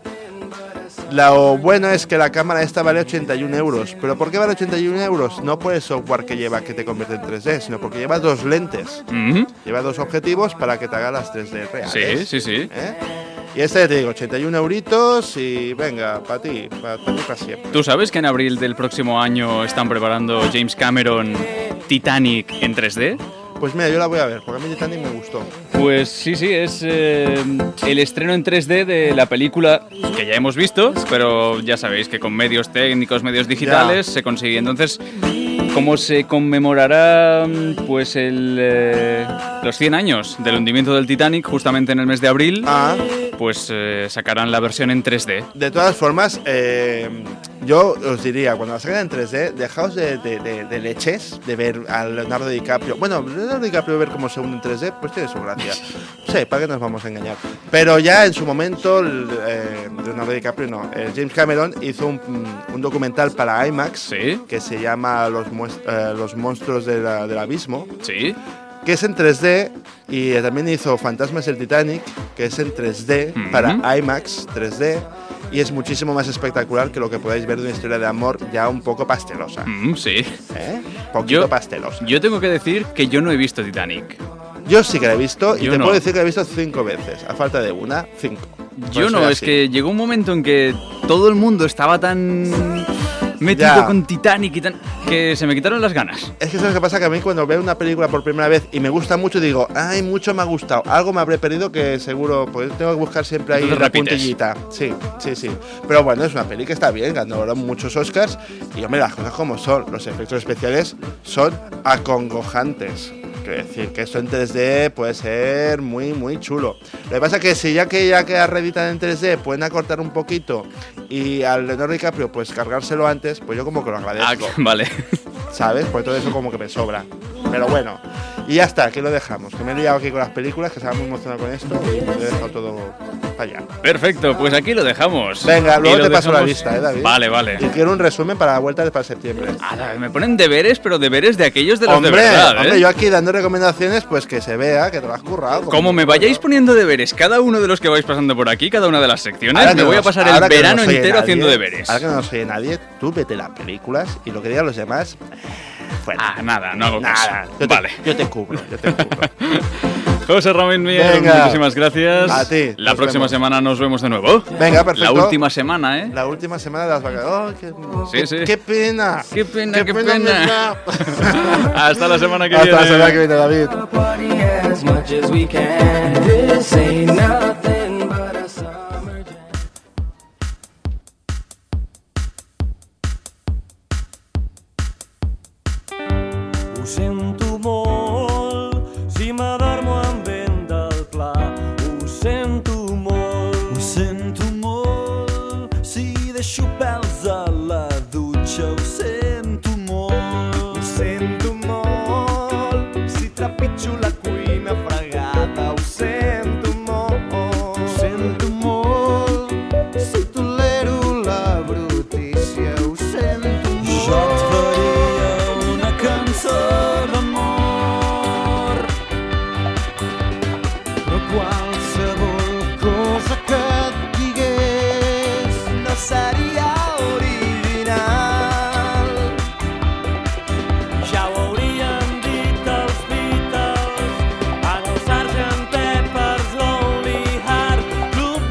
Lo bueno es que la cámara esta vale ochenta y un euros. ¿Pero por qué vale ochenta y un euros? No por el software que lleva que te convierte en tres D, sino porque lleva dos lentes. Mm. Lleva dos objetivos para que te haga las tres D reales. Sí, sí, sí. ¿Eh? Y este te digo, ochenta y un euritos y venga, para ti, para ti para siempre. ¿Tú sabes que en abril del próximo año están preparando James Cameron Titanic en tres D? Pues mira, yo la voy a ver, porque a mí Titanic me gustó. Pues sí, sí, es eh, el estreno en tres D de la película que ya hemos visto, pero ya sabéis que con medios técnicos, medios digitales Ya. se consigue. Entonces, como se conmemorará pues el, eh, los cien años del hundimiento del Titanic justamente en el mes de abril, Ah. pues eh, sacarán la versión en tres D. De todas formas, eh, yo os diría, cuando la saquen en tres D, dejaos de, de- de- de leches, de ver a Leonardo DiCaprio. Bueno, Leonardo DiCaprio ver cómo se hunde en tres D, pues tiene su gracia. Sí, ¿para qué nos vamos a engañar? Pero ya en su momento, el, eh, Leonardo DiCaprio no, eh, James Cameron hizo un, un documental para IMAX que se llama Los, muest- eh, Los monstruos de la- del abismo. Sí. Que es en tres D y también hizo Fantasmas del Titanic, que es en tres D Ujú. para IMAX tres D y es muchísimo más espectacular que lo que podáis ver de una historia de amor ya un poco pastelosa. Mm, sí. ¿Eh? Poquito pastelosa. Yo tengo que decir que yo no he visto Titanic. Yo sí que la he visto y Yo te no. puedo decir que la he visto cinco veces. A falta de una, cinco. Yo Pues no, soy es así. que llegó un momento en que todo el mundo estaba tan metido Ya. con Titanic y tan que se me quitaron las ganas. Es que sabes qué pasa, que a mí cuando veo una película por primera vez y me gusta mucho, digo, ay, mucho me ha gustado. Algo me habré perdido que seguro, pues tengo que buscar siempre ahí Entonces la repites. puntillita. Sí, sí, sí. Pero bueno, es una peli que está bien, ganó muchos Oscars y hombre, las cosas como son. Los efectos especiales son acongojantes. Quiero decir que esto en tres D puede ser muy, muy chulo. Lo que pasa es que si ya que ya queda reeditada en tres D, pueden acortar un poquito y al Leonardo DiCaprio pues cargárselo antes, pues yo como que lo agradezco. Ah, vale. ¿Sabes? Pues todo eso como que me sobra. Pero bueno, y ya está, aquí lo dejamos. Que me he liado aquí con las películas, que estaba muy emocionado con esto y pues he dejado todo para allá. Perfecto, pues aquí lo dejamos. Venga, luego Y te lo paso dejamos- la lista, ¿eh, David? Vale, vale. Y quiero un resumen para la vuelta de para septiembre. Ah, me ponen deberes, pero deberes de aquellos de los hombre, de verdad, ¿eh? hombre, yo aquí dando recomendaciones, pues que se vea que te lo has currado. Como me vayáis poniendo deberes cada uno de los que vais pasando por aquí, cada una de las secciones, Ahora me que voy no a nos- pasar ahora el que no verano nos oye entero nadie, haciendo deberes. Ahora que no nos oye nadie, tú vete las películas y lo que digan los demás, fuera. Ah, nada, no hago caso. Nada, yo te, Vale. yo te cubro, yo te cubro. José Ramón Mier, Venga. muchísimas gracias. A ti, La nos próxima vemos. semana nos vemos de nuevo. Venga, perfecto. La última semana, ¿eh? La última semana de las vacaciones. Oh, qué, Sí, qué- sí. qué pena. Qué pena, qué me pena. da. Hasta la semana que Hasta viene. la semana que viene, David. As much as we can. This ain't nothing but a summer jam. Ho sento molt si m'adormo amb vent del pla. Ho sento molt. Ho sento molt si deixo pèls a la dutxa. Ho sento molt. Ho sento molt si trepitjo la cuina fregada. Ho sento molt. Ho sento molt si tolero la brutícia. Ho sento molt. Jo et faria una cançó d'amor, però qualsevol cosa que et digués no seria original. Ja ho haurien dit els Beatles en el sergent Pepper's Lonely Heart Club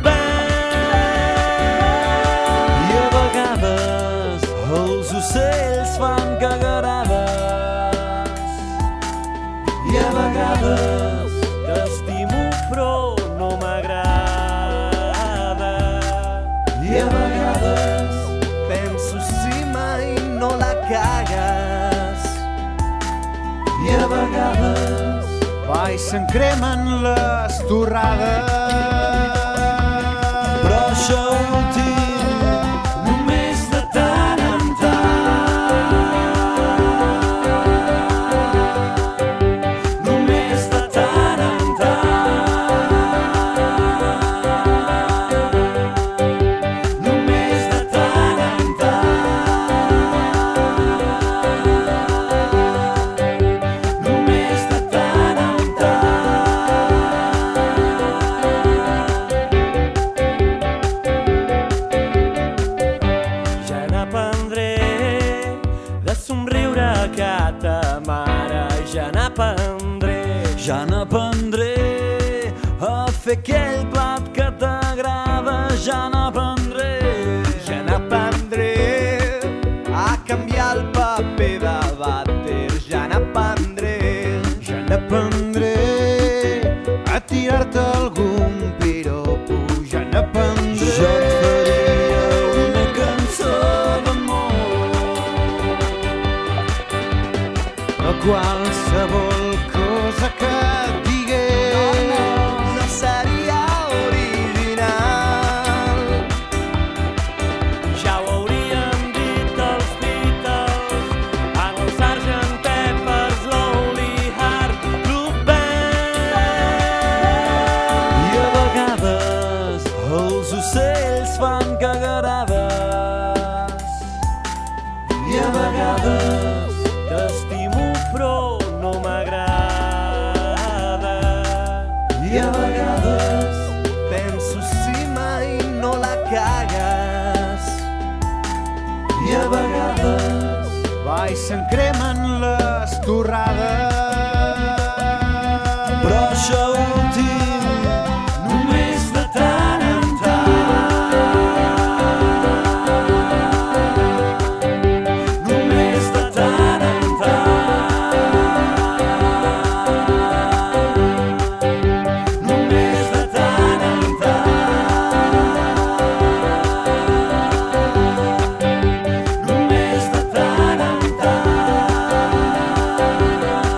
Band. I a vegades els ocells fan cagarades. I a vegades t'estimo però no m'agrada. I a vegades penso si mai no la cagues. I a vegades vai se'n cremen les torrades. Però això últim només de tant en tant. Només de tant en tant. Només de tant en tant. Només de tant en tant. Ja n'aprendré de somriure que ta mare. Ja n'aprendré, ja n'aprendré a fer aquell plat que t'agrada. Ja n'aprendré, ja n'aprendré a canviar el paper de vàter. Ja n'aprendré, ja n'aprendré a tirar-te algun piropo. Ja n'aprendré. Jo et faria una cançó d'amor, però qualsevol cosa que et digués no seria original. Ja ho haurien dit els Beatles en el sergent Pepper's Lonely Heart Club Band. I a vegades els ocells fan cagarades. I a vegades t'estimo però no m'agrada. I a vegades penso si mai no la cagues. I a vegades vai se'n cremen les torrades. Però això últim només de tant en tant. Només de tant en tant. Només de tant en tant. Només de tant en tant.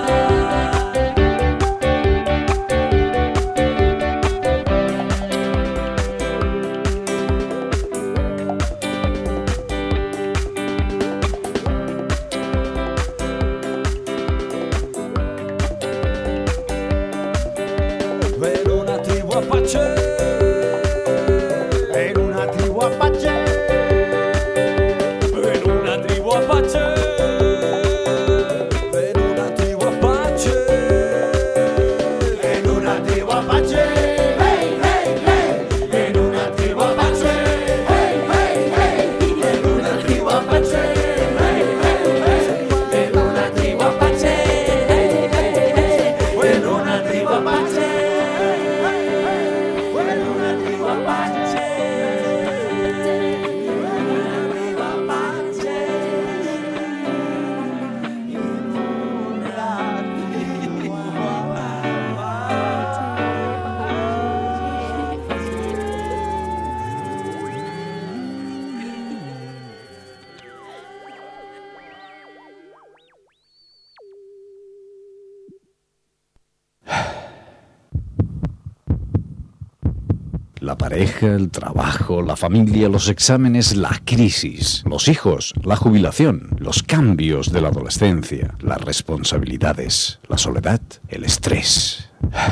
La pareja, el trabajo, la familia, los exámenes, la crisis, los hijos, la jubilación, los cambios de la adolescencia, las responsabilidades, la soledad, el estrés.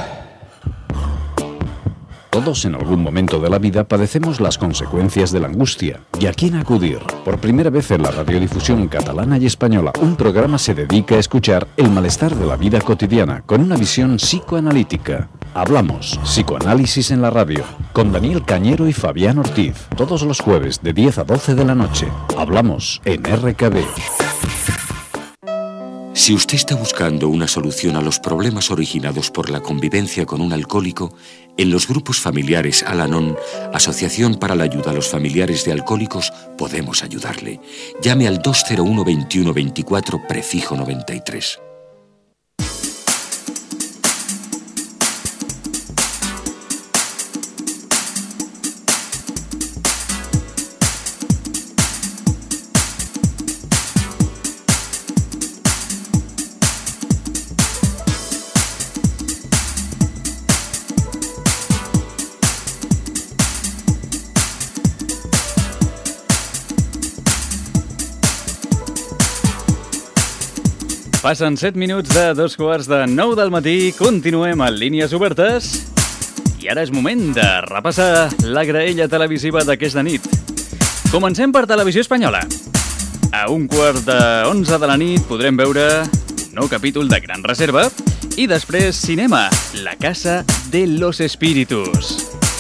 Todos en algún momento de la vida padecemos las consecuencias de la angustia. ¿Y a quién acudir? Por primera vez en la radiodifusión catalana y española, un programa se dedica a escuchar el malestar de la vida cotidiana con una visión psicoanalítica. Hablamos Psicoanálisis en la radio con Daniel Cañero y Fabián Ortiz, todos los jueves de diez a doce de la noche. Hablamos en R K B. Si usted está buscando una solución a los problemas originados por la convivencia con un alcohólico, en los grupos familiares Al-Anon, Asociación para la Ayuda a los Familiares de Alcohólicos, podemos ayudarle. Llame al dos cero uno veintiuno veinticuatro prefijo noventa y tres. Passen set minuts de dos quarts de nou del matí, continuem en línies obertes i ara és moment de repassar la graella televisiva d'aquesta nit. Comencem per Televisió Espanyola. A un quart de onze de la nit podrem veure un nou capítol de Gran Reserva i després cinema, La Casa de los Espíritus.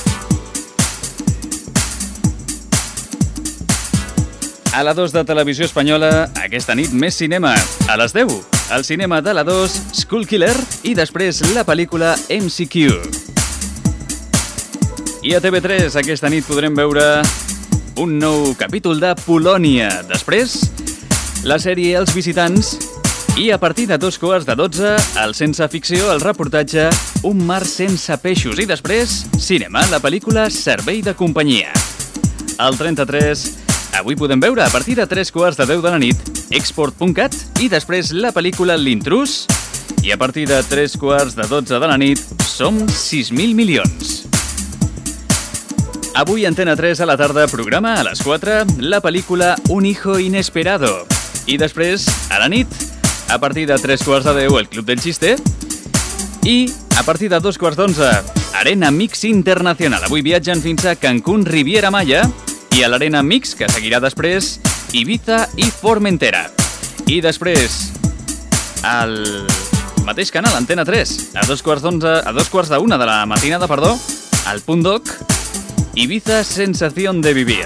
A la dos de Televisió Espanyola, aquesta nit més cinema. A les deu, al cinema de la dos, School Killer i després la pel·lícula M C Q. I a T V tres aquesta nit podrem veure un nou capítol de Polònia. Després, la sèrie Els Visitants i a partir de dos quarts de dotze, el Sense Ficció, el reportatge Un mar sense peixos. I després, cinema, la pel·lícula Servei de companyia. Al trenta-tres, avui podem veure a partir de tres quarts de deu de la nit export punt cat i després la pel·lícula L'Intrús i a partir de tres quarts de dotze de la nit Som sis mil milions. Avui Antena tres a la tarda programa a les quatre la pel·lícula Un hijo inesperado i després a la nit a partir de tres quarts de deu el Club del Xiste i a partir de dos quarts d'onze Arena Mix Internacional. Avui viatgen fins a Cancún, Riviera Maya i a l'Arena Mix, que seguirà després, Ibiza i Formentera. I després, al mateix canal, Antena tres, a dos quarts d'onze, a dos quarts d'una de la matinada, perdó, al Punt Doc, Ibiza Sensación de Vivir.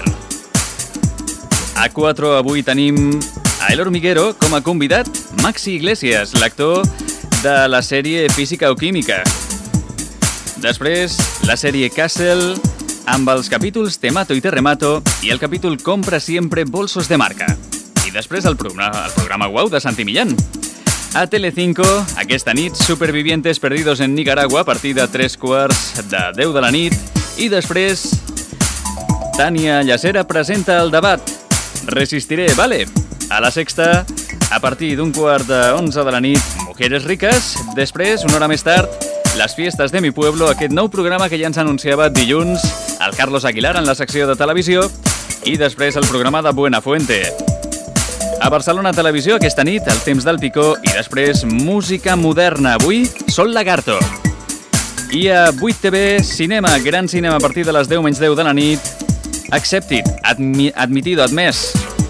A quatre avui tenim a El Hormiguero com a convidat, Maxi Iglesias, l'actor de la sèrie Física o Química. Després, la sèrie Castle, amb els capítols Temato i Terremato i el capítol Compra siempre bolsos de marca. I després el programa, el programa Guau de Santi Millán. A Telecinco, aquesta nit, Supervivientes perdidos en Nicaragua a partir de tres quarts de deu de la nit. I després, Tània Llacera presenta el debat Resistiré, vale? A La Sexta, a partir d'un quart d'onze de la nit, Mujeres ricas. Després, una hora més tard, Les fiestas de mi pueblo, aquest nou programa que ja ens anunciava dilluns el Carlos Aguilar en la secció de televisió i després el programa de Buenafuente. A Barcelona Televisió aquesta nit, El temps del picó i després música moderna. Avui, Sol Lagarto. I a vuit T V, cinema, gran cinema a partir de les deu menys deu de la nit, Accepted, admi admitido, admès.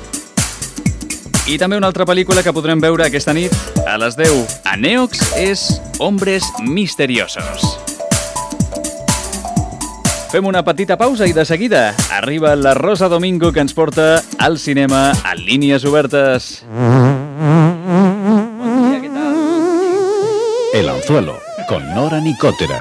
I també una altra pel·lícula que podrem veure aquesta nit a les deu a Neox és Hombres Misteriosos. Fem una petita pausa i de seguida arriba la Rosa Domingo que ens porta al cinema a Línies Obertes. Bon dia, què tal? El Anzuelo, con Nora Nicotera.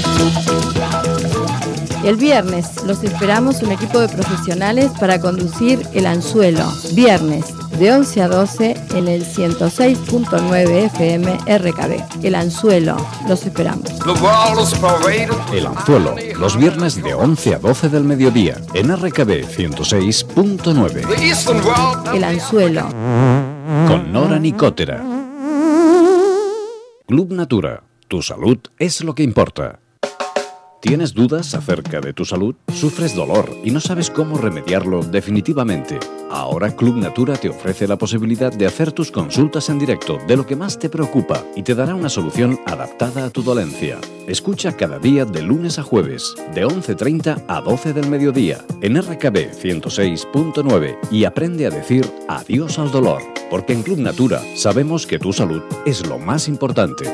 El viernes los esperamos un equipo de profesionales para conducir El Anzuelo. Viernes de once a doce en el ciento seis punto nueve F M R K B. El Anzuelo, los esperamos. El Anzuelo, los viernes de once a doce del mediodía en R K B ciento seis punto nueve. El Anzuelo. Con Nora Nicotera. Club Natura, tu salud es lo que importa. ¿Tienes dudas acerca de tu salud? ¿Sufres dolor y no sabes cómo remediarlo definitivamente? Ahora Club Natura te ofrece la posibilidad de hacer tus consultas en directo de lo que más te preocupa y te dará una solución adaptada a tu dolencia. Escucha cada día de lunes a jueves, de once treinta a doce del mediodía, en R K B ciento seis punto nueve y aprende a decir adiós al dolor, porque en Club Natura sabemos que tu salud es lo más importante.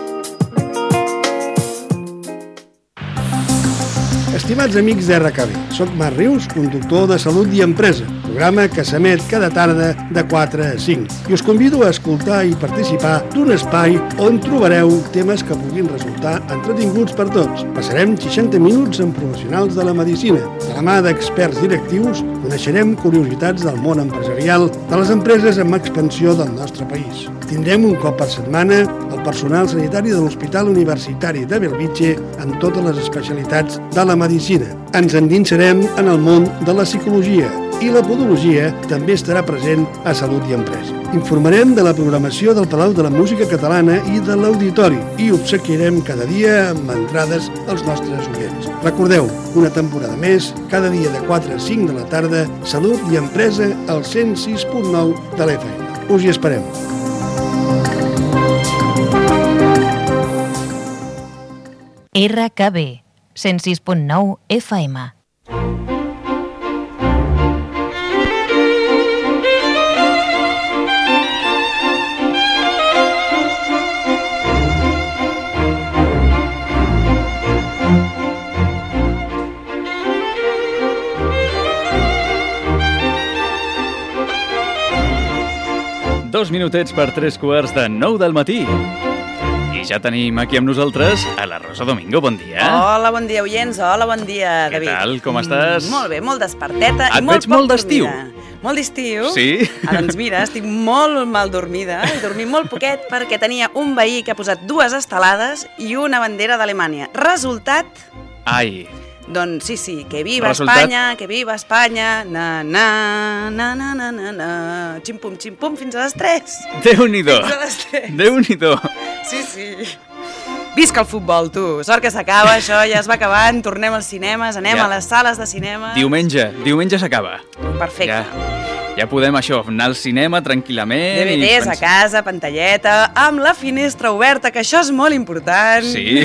Estimats amics d'R K B, soc Marc Rius, conductor de Salut i Empresa, programa que s'emet cada tarda de quatre a cinc. I us convido a escoltar i participar d'un espai on trobareu temes que puguin resultar entretinguts per tots. Passarem seixanta minuts amb professionals de la medicina. De la mà d'experts directius coneixerem curiositats del món empresarial de les empreses amb expansió del nostre país. Tindrem un cop per setmana el personal sanitari de l'Hospital Universitari de Bellvitge amb totes les especialitats de la medicina. Ens endinsarem en el món de la psicologia i la podologia també estarà present a Salut i Empresa. Informarem de la programació del Palau de la Música Catalana i de l'Auditori i obsequiarem cada dia amb entrades als nostres oients. Recordeu, una temporada més, cada dia de quatre a cinc de la tarda, Salut i Empresa al cent sis punt nou de l'F M. Us hi esperem. R K B, cent sis punt nou F M. Dos minutets per tres quarts de nou del matí. I ja tenim aquí amb nosaltres a la Rosa Domingo. Bon dia. Hola, bon dia, oients. Hola, bon dia, David. Què tal? Com estàs? Mm, molt bé, molt desperteta. Et i molt veig molt d'estiu. Molt d'estiu? Sí? Ah, doncs mira, estic molt mal dormida. He dormit molt poquet perquè tenia un veí que ha posat dues estelades i una bandera d'Alemanya. Resultat... Ai... Doncs sí, sí, que viva Resultat... Espanya, que viva Espanya, na, na, na, na, na, na, na, ximpum, ximpum, fins a les tres. Déu-n'hi-do. Fins a les tres. Déu-n'hi-do. Sí, sí. Visca el futbol, tu. Sort que s'acaba, això ja es va acabant, tornem als cinemes, anem Ja. a les sales de cinema. Diumenge, diumenge s'acaba. Perfecte. Ja, ja podem això, anar al cinema tranquil·lament. D V Ds i a casa, pantalleta, amb la finestra oberta, que això és molt important. Sí,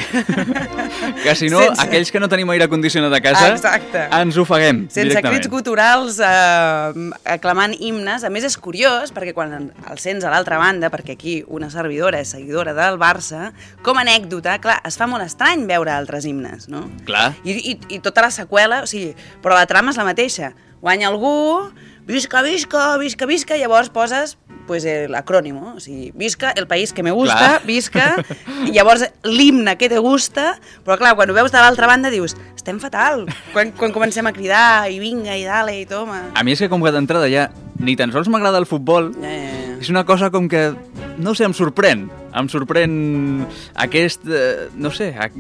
que si no, Sense- aquells que no tenim aire condicionat a casa, Exacte. ens ofeguem Sense directament. crits guturals, eh, aclamant himnes. A més, és curiós, perquè quan el sents a l'altra banda, perquè aquí una servidora és seguidora del Barça, com a anècdota, clar, es fa molt estrany veure altres himnes, no? Clar. I, i, i tota la seqüela, o sigui, però la trama és la mateixa. Guanya algú, visca, visca, visca, visca, i llavors poses pues, l'acrònimo, o sigui, visca el país que me gusta, Clar. visca, i llavors l'himne que te gusta, però clar, quan ho veus de l'altra banda dius, estem fatal, quan, quan comencem a cridar, i vinga, i dale, i toma. A mi és que com que d'entrada ja ni tan sols m'agrada el futbol, Eh, és una cosa com que, no sé, em sorprèn. Em sorprèn aquest, eh, no sé, a,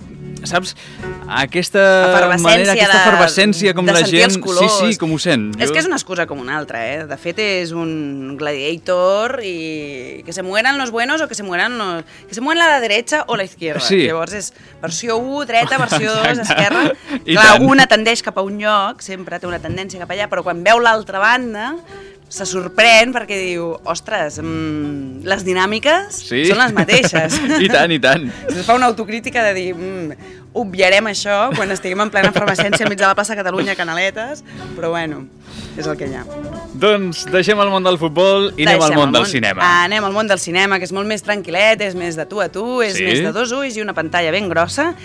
saps? Aquesta Efervescència manera, aquesta de- efervescència com de la sentir gent... els colors. Sí, sí, com ho sent. És que és una excusa com una altra, eh? De fet, és un gladiator i que se mueran los buenos o que se mueran los... que se mueren la derecha o la izquierda. Sí. Llavors és versió u, dreta, versió dos, Exacte. esquerra. I Clar, tant. una tendeix cap a un lloc, sempre té una tendència cap allà, però quan veu l'altra banda se sorprèn perquè diu, ostres, mmm, les dinàmiques Sí. són les mateixes. I tant, i tant. Es fa una autocrítica de dir, mmm, obviarem això quan estiguem en plena efervescència enmig de la plaça Catalunya, Canaletes, però bueno, és el que hi ha. Doncs deixem el món del futbol i anem al Deixem món el del cinema. Ah, anem al món del cinema, que és molt més tranquil·let, és més de tu a tu, és Sí? més de dos ulls i una pantalla ben grossa.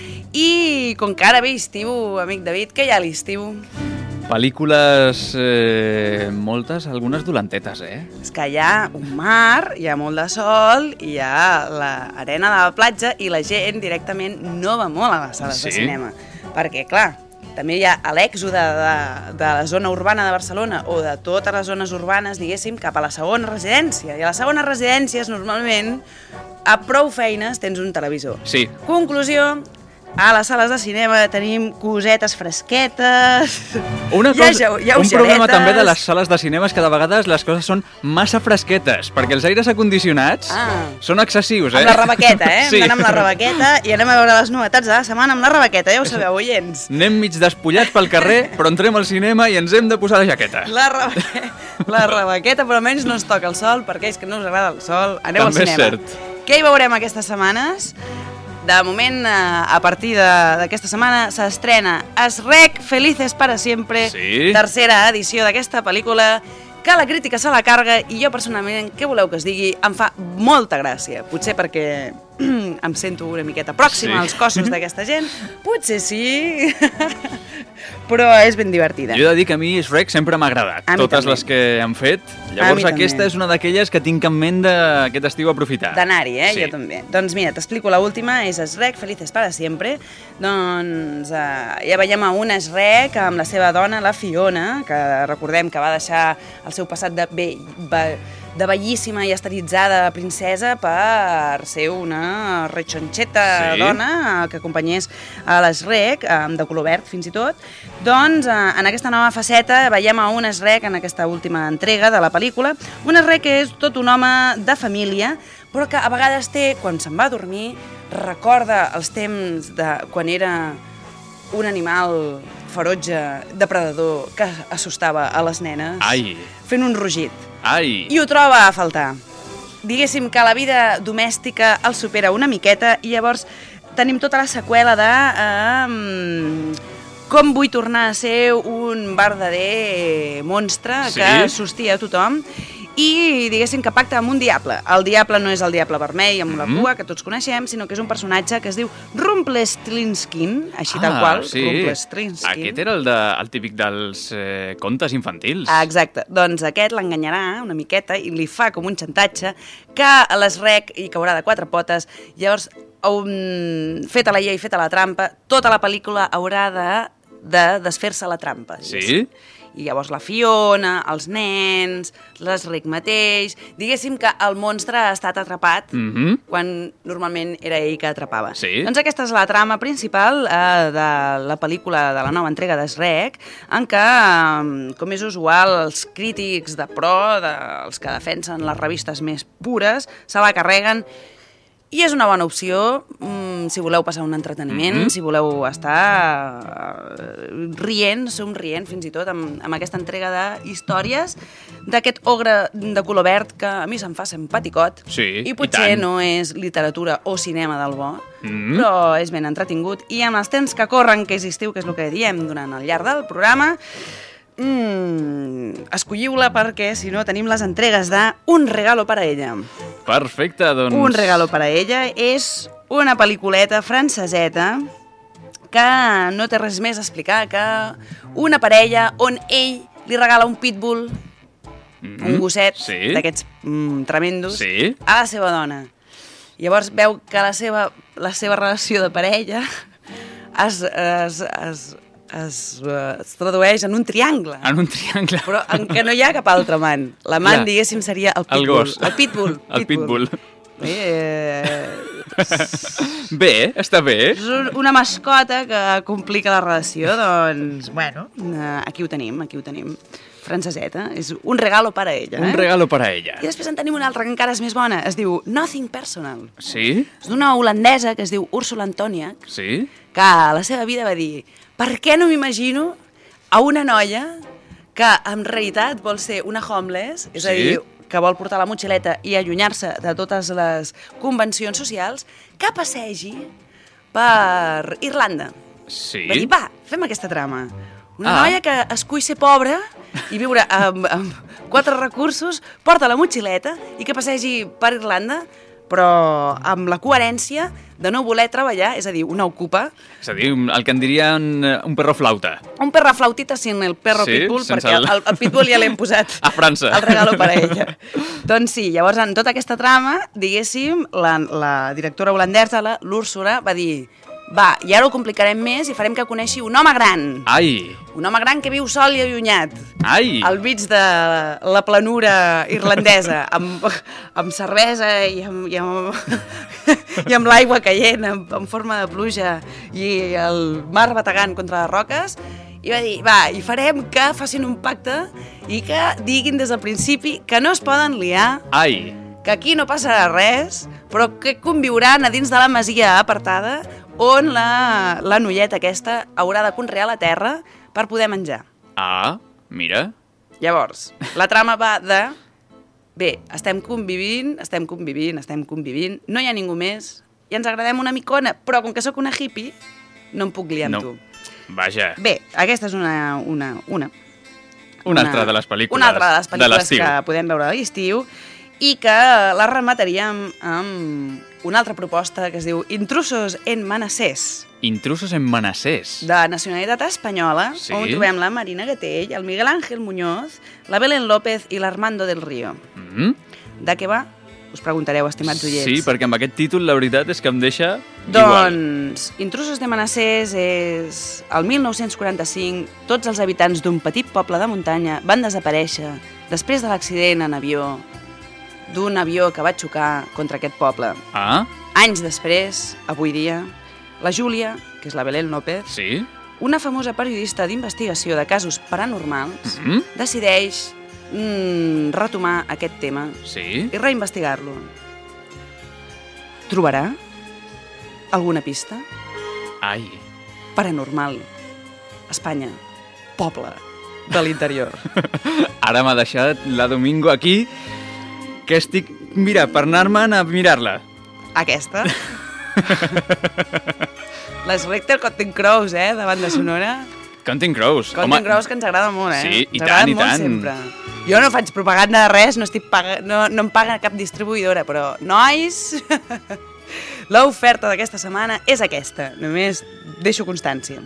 I com que ara ve estiu, amic David, què hi ha a l'estiu? Pel·lícules, eh, moltes, algunes dolentetes, eh? És que hi ha un mar, hi ha molt de sol, hi ha l'arena de la platja i la gent directament no va molt a les sales de Sí? cinema. Perquè, clar, també hi ha l'èxode de, de la zona urbana de Barcelona o de totes les zones urbanes, diguéssim, cap a la segona residència. I a les segones residències, normalment, a prou feines tens un televisor. Sí. Conclusió, a les sales de cinema tenim cosetes fresquetes, Una hi ha, cosa, ja, hi ha un problema uixeretes. també de les sales de cinema és que de vegades les coses són massa fresquetes, perquè els aires acondicionats Ah. són excessius, eh? Amb la rebaqueta, eh? Sí. Hem d'anar amb la rebaqueta i anem a veure les novetats de la setmana amb la rebaqueta, ja ho sabeu, oients. Anem mig despullats pel carrer, però entrem al cinema i ens hem de posar la jaqueta. La, rebaqueta, la rebaqueta, però almenys no ens toca el sol, perquè és que no us agrada el sol. Aneu També al és cinema. cert. Què hi veurem aquestes setmanes? De moment, eh, a partir de- d'aquesta setmana, s'estrena Es Rec, Felices para Siempre, Sí. tercera edició d'aquesta pel·lícula, que la crítica se la carga i jo personalment, què voleu que es digui, em fa molta gràcia. Potser perquè em sento una miqueta pròxima Sí. als cossos d'aquesta gent, potser sí, però és ben divertida. Jo he de dir que a mi Shrek sempre m'ha agradat, A mi totes també. les que han fet. A Llavors mi també. aquesta és una d'aquelles que tinc en ment d'aquest estiu aprofitar. D'anar-hi, eh? Sí. Jo també. Doncs mira, t'explico l'última, és Shrek, Felices para Siempre. Doncs eh, ja veiem a un Shrek amb la seva dona, la Fiona, que recordem que va deixar el seu passat de, be, be, de bellíssima i esteritzada princesa per ser una rechonxeta Sí. dona que acompanyés a l'Shrek, eh, de color verd fins i tot. Doncs eh, en aquesta nova faceta veiem a un Shrek en aquesta última entrega de la pel·lícula, un Shrek que és tot un home de família, però que a vegades té, quan se'n va a dormir, recorda els temps de quan era un animal ferotge, depredador, que assustava a les nenes, Ai, fent un rugit. ai. I ho troba a faltar. Diguéssim que la vida domèstica el supera una miqueta i llavors tenim tota la seqüela de eh, com vull tornar a ser un verdader monstre Sí. que sostia a tothom i diguéssim que pacta amb un diable. El diable no és el diable vermell amb la Mhm. cua, que tots coneixem, sinó que és un personatge que es diu Rumpelstiltskin, així tal Ah, qual, sí. Rumpelstiltskin. Aquest era el, de, el típic dels eh, contes infantils. Ah, exacte. Doncs aquest l'enganyarà una miqueta i li fa com un xantatge que l'Shrek hi caurà de quatre potes. Llavors, um, feta la llei, feta la trampa, tota la pel·lícula haurà de, de desfer-se la trampa. Sí? I llavors la Fiona, els nens, l'Shrek mateix... Diguéssim que el monstre ha estat atrapat Mhm. quan normalment era ell que atrapava. Sí. Doncs aquesta és la trama principal eh, de la pel·lícula de la nova entrega de Shrek, en què, eh, com és usual, els crítics de pro, de, els que defensen les revistes més pures, se la carreguen. I és una bona opció mm, si voleu passar un entreteniment, Mhm. si voleu estar eh, rient, somrient fins i tot amb, amb aquesta entrega de històries d'aquest ogre de color verd que a mi se'm fa simpaticot Sí, i i potser tant. no és literatura o cinema del bo, Mhm. però és ben entretingut i amb els temps que corren, que és estiu, que és el que diem durant el llarg del programa, Mm, escolliu-la perquè, si no, tenim les entregues de Un regalo para ella. Perfecte, doncs... Un regalo para ella és una pel·lículeta franceseta que no té res més a explicar que una parella on ell li regala un pitbull, Mhm. un gosset Sí. d'aquests mm, tremendos, Sí. a la seva dona. Llavors veu que la seva, la seva relació de parella es, es, es, es, eh, es tradueix en un triangle. En un triangle. Però en què no hi ha cap altre amant. L'amant, Clar. diguéssim, seria el pitbull. El gos. El pitbull. El pitbull. Eh, Bé, està bé. és un- una mascota que complica la relació, doncs, bueno, eh, aquí ho tenim, aquí ho tenim. Franceseta, és un regalo para ella. Un eh? regalo para ella. I després en tenim una altra que encara és més bona, es diu Nothing Personal. Sí? És d'una holandesa que es diu Úrsula Antònia, Sí? que a la seva vida va dir per què no m'imagino a una noia que en realitat vol ser una homeless, és a Sí. dir, que vol portar la motxileta i allunyar-se de totes les convencions socials, que passegi per Irlanda. Sí? Va dir, va, fem aquesta trama. Una Ah. noia que escull ser pobra i viure amb, amb quatre recursos, porta la motxileta i que passegi per Irlanda, però amb la coherència de no voler treballar, és a dir, una ocupa, És a dir, el que en dirien eh, un perro flauta. un perro flautita sin el perro Sí, pitbull, sense perquè el- el, el pitbull ja l'hem posat A França. el regalo per a ella. Doncs sí, llavors en tota aquesta trama, diguéssim, la, la directora holandesa, la l'Úrsula, va dir Va, i ara ho complicarem més i farem que coneixi un home gran. Ai! Un home gran que viu sol i allunyat. Ai! Al mig de la planura irlandesa, amb, amb cervesa i amb, i amb, i amb l'aigua caient en, en forma de pluja i el mar bategant contra les roques. I va dir, va, i farem que facin un pacte i que diguin des del principi que no es poden liar. Ai! Que aquí no passarà res, però que conviuran a dins de la masia apartada on la, la noieta aquesta haurà de conrear la terra per poder menjar. Ah, mira. Llavors, la trama va de... Bé, estem convivint, estem convivint, estem convivint, no hi ha ningú més, i ens agradem una micona, però com que sóc una hippie, no em puc liar amb no. tu. Vaja. Bé, aquesta és una... Una, una, una altra de les pel·lícules Una altra de les pel·lícules de que podem veure a l'estiu, i que la remataríem amb una altra proposta que es diu Intrusos en Manassés. Intrusos en Manassés. De nacionalitat espanyola, sí. On trobem la Marina Gatell, el Miguel Ángel Muñoz, la Belén López i l'Armando del Río. Mm? De què va? Us preguntareu, estimats oients. Sí, perquè amb aquest títol la veritat és que em deixa doncs, igual. Intrusos de Manassés és... El mil nou-cents quaranta-cinc, tots els habitants d'un petit poble de muntanya van desaparèixer després de l'accident en avió d'un avió que va xocar contra aquest poble. Ah? Anys després, avui dia, la Júlia, que és la Belén López, sí? Una famosa periodista d'investigació de casos paranormals, mm-hmm. decideix mm, retomar aquest tema sí? i reinvestigar-lo. Trobarà alguna pista? Ai. Paranormal. Espanya. Poble de l'interior. Ara m'ha deixat la Domingo aquí, que estic... Mira, per anar-me'n a mirar-la. Aquesta? Les Richter Counting Crows, eh, de banda sonora. Counting Crows. Counting Crows, que ens agrada molt, eh? Sí, i ens tant, i molt tant. Sempre. Jo no faig propaganda de res, no, estic paga... no, no em paga cap distribuïdora, però, nois, l'oferta d'aquesta setmana és aquesta. Només deixo constància.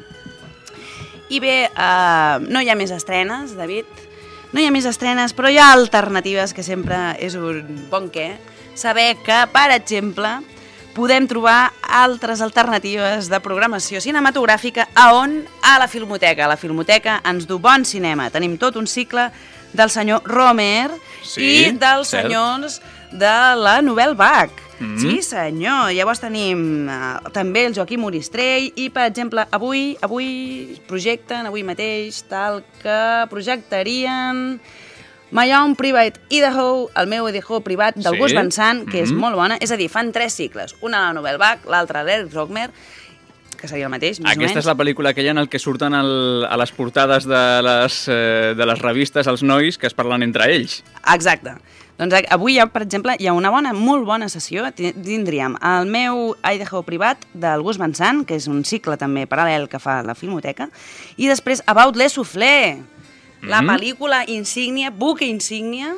I bé, uh, no hi ha més estrenes, David. No hi ha més estrenes, però hi ha alternatives, que sempre és un bon què. Saber que, per exemple, podem trobar altres alternatives de programació cinematogràfica a on? A la Filmoteca. La Filmoteca ens du bon cinema. Tenim tot un cicle del senyor Romer sí, i dels cert. senyors de la Nouvelle Vague. Mm-hmm. Sí, senyor. Llavors tenim uh, també el Joaquim Oristrell i, per exemple, avui avui projecten, avui mateix, tal que projectarien My Own Private Idaho, el meu Idaho privat del sí? Gus Van Sant, que mm-hmm. és molt bona. És a dir, fan tres cicles. Una a la Nouvelle Vague, l'altra a l'Eric Rockmer, que seria el mateix, més Aquesta o menys. és la pel·lícula que hi ha en el que surten el, a les portades de les, eh, de les revistes els nois que es parlen entre ells. Exacte. Doncs avui, per exemple, hi ha una bona, molt bona sessió. Tindríem el meu Idaho privat del Gus Van Sant, que és un cicle també paral·lel que fa la Filmoteca, i després About les Soufflé, mm-hmm. la pel·lícula insígnia, buque insígnia,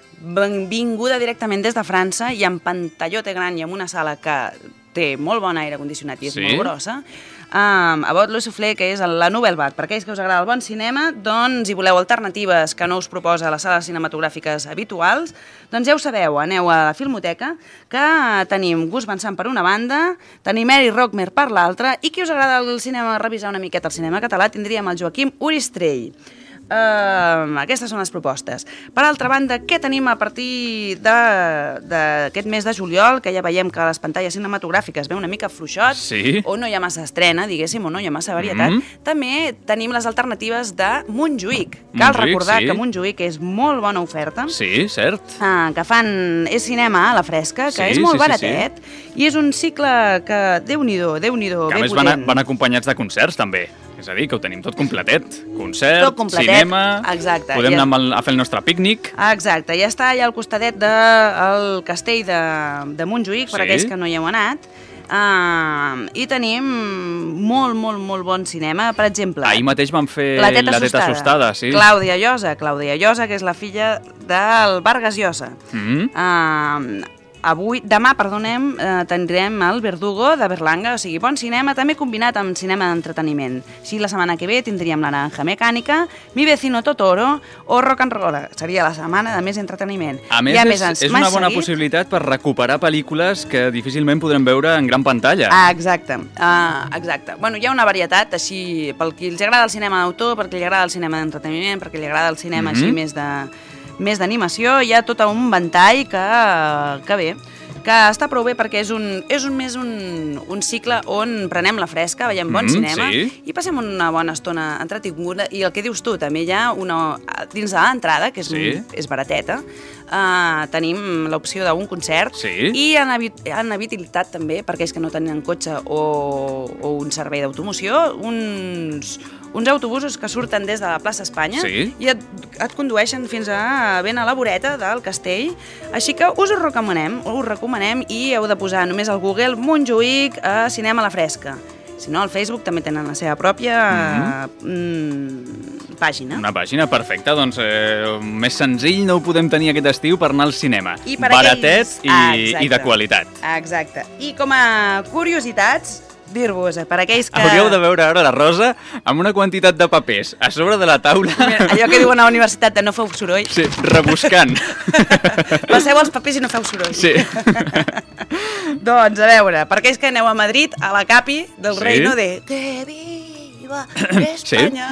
vinguda directament des de França i amb pantallota gran i amb una sala que té molt bon aire condicionat i és sí? molt grossa. Um, About le Soufflé, que és la Nouvelle Vague. Per aquells que us agrada el bon cinema, doncs, i voleu alternatives que no us proposa les sales cinematogràfiques habituals, doncs ja ho sabeu, aneu a la Filmoteca, que tenim Gus Van Sant per una banda, tenim Eric Rockmer per l'altra, i qui us agrada el cinema, revisar una miqueta el cinema català, tindríem el Joaquim Oristrell. Uh, aquestes són les propostes. Per altra banda, què tenim a partir d'aquest mes de juliol, que ja veiem que les pantalles cinematogràfiques ve una mica fluixot, sí? o no hi ha massa estrena, diguéssim, o no hi ha massa varietat. Mm-hmm. També tenim les alternatives de Montjuïc. Cal Montjuïc, recordar sí. que Montjuïc és molt bona oferta. Sí, cert. Uh, que fan... És cinema a la fresca, que sí, és molt sí, baratet, sí, sí. i és un cicle que, Déu-n'hi-do, Déu-n'hi-do, que a ben més van, a, potent. van acompanyats de concerts, també. És a dir, que ho tenim tot completet. Concert, Tot completet, cinema, exacte. podem Ja- anar amb el, a fer el nostre pícnic. Exacte, ja està allà al costadet del castell de, de Montjuïc, per Sí. aquells que no hi heu anat. Uh, I tenim molt, molt, molt bon cinema. Per exemple, Ahir mateix vam fer La teta, la teta assustada, sí. Clàudia Llosa, Clàudia Llosa, que és la filla del Vargas Llosa. Mm. Uh, avui, demà, perdonem, eh, tindrem el Verdugo de Berlanga, o sigui, bon cinema, també combinat amb cinema d'entreteniment. Així, la setmana que ve tindríem La Naranja Mecànica, Mi Vecino Totoro o Rock and Roll. Seria la setmana de més entreteniment. A més, a és, més és una bona seguit... possibilitat per recuperar pel·lícules que difícilment podrem veure en gran pantalla. Ah, exacte. Ah, exacte. Bueno, hi ha una varietat, així, pel qui els agrada el cinema d'autor, per qui li agrada el cinema d'entreteniment, per qui li agrada el cinema mm-hmm. així més de... més d'animació, hi ha tot un ventall que, que bé, que està prou bé perquè és un, és un més un, un cicle on prenem la fresca, veiem bon mm, cinema sí. i passem una bona estona entretinguda. I el que dius tu, també hi ha una... Dins de l'entrada, que és, sí. un, és barateta, uh, tenim l'opció d'un concert sí. i en, en habitabilitat també, per aquells que no tenen cotxe o, o un servei d'automoció, uns... uns autobusos que surten des de la plaça Espanya sí. i et, et condueixen fins a ben a la voreta del castell. Així que us ho recomanem, us recomanem i heu de posar només al Google Montjuïc a Cinema a la Fresca. Si no, al Facebook també tenen la seva pròpia mm-hmm. mm, pàgina. Una pàgina perfecta, doncs eh, més senzill no ho podem tenir aquest estiu per anar al cinema. I per Baratet aquells... i, ah, i de qualitat. Exacte. I com a curiositats, dir-vos, per aquells que... Hauríeu de veure ara la Rosa amb una quantitat de papers a sobre de la taula. Mira, allò que diuen a la universitat de no feu soroll. Sí, rebuscant. Passeu els papers i no feu soroll. Sí. Doncs, a veure, per aquells que aneu a Madrid, a la capi del sí? reino de... Que viva Espanya!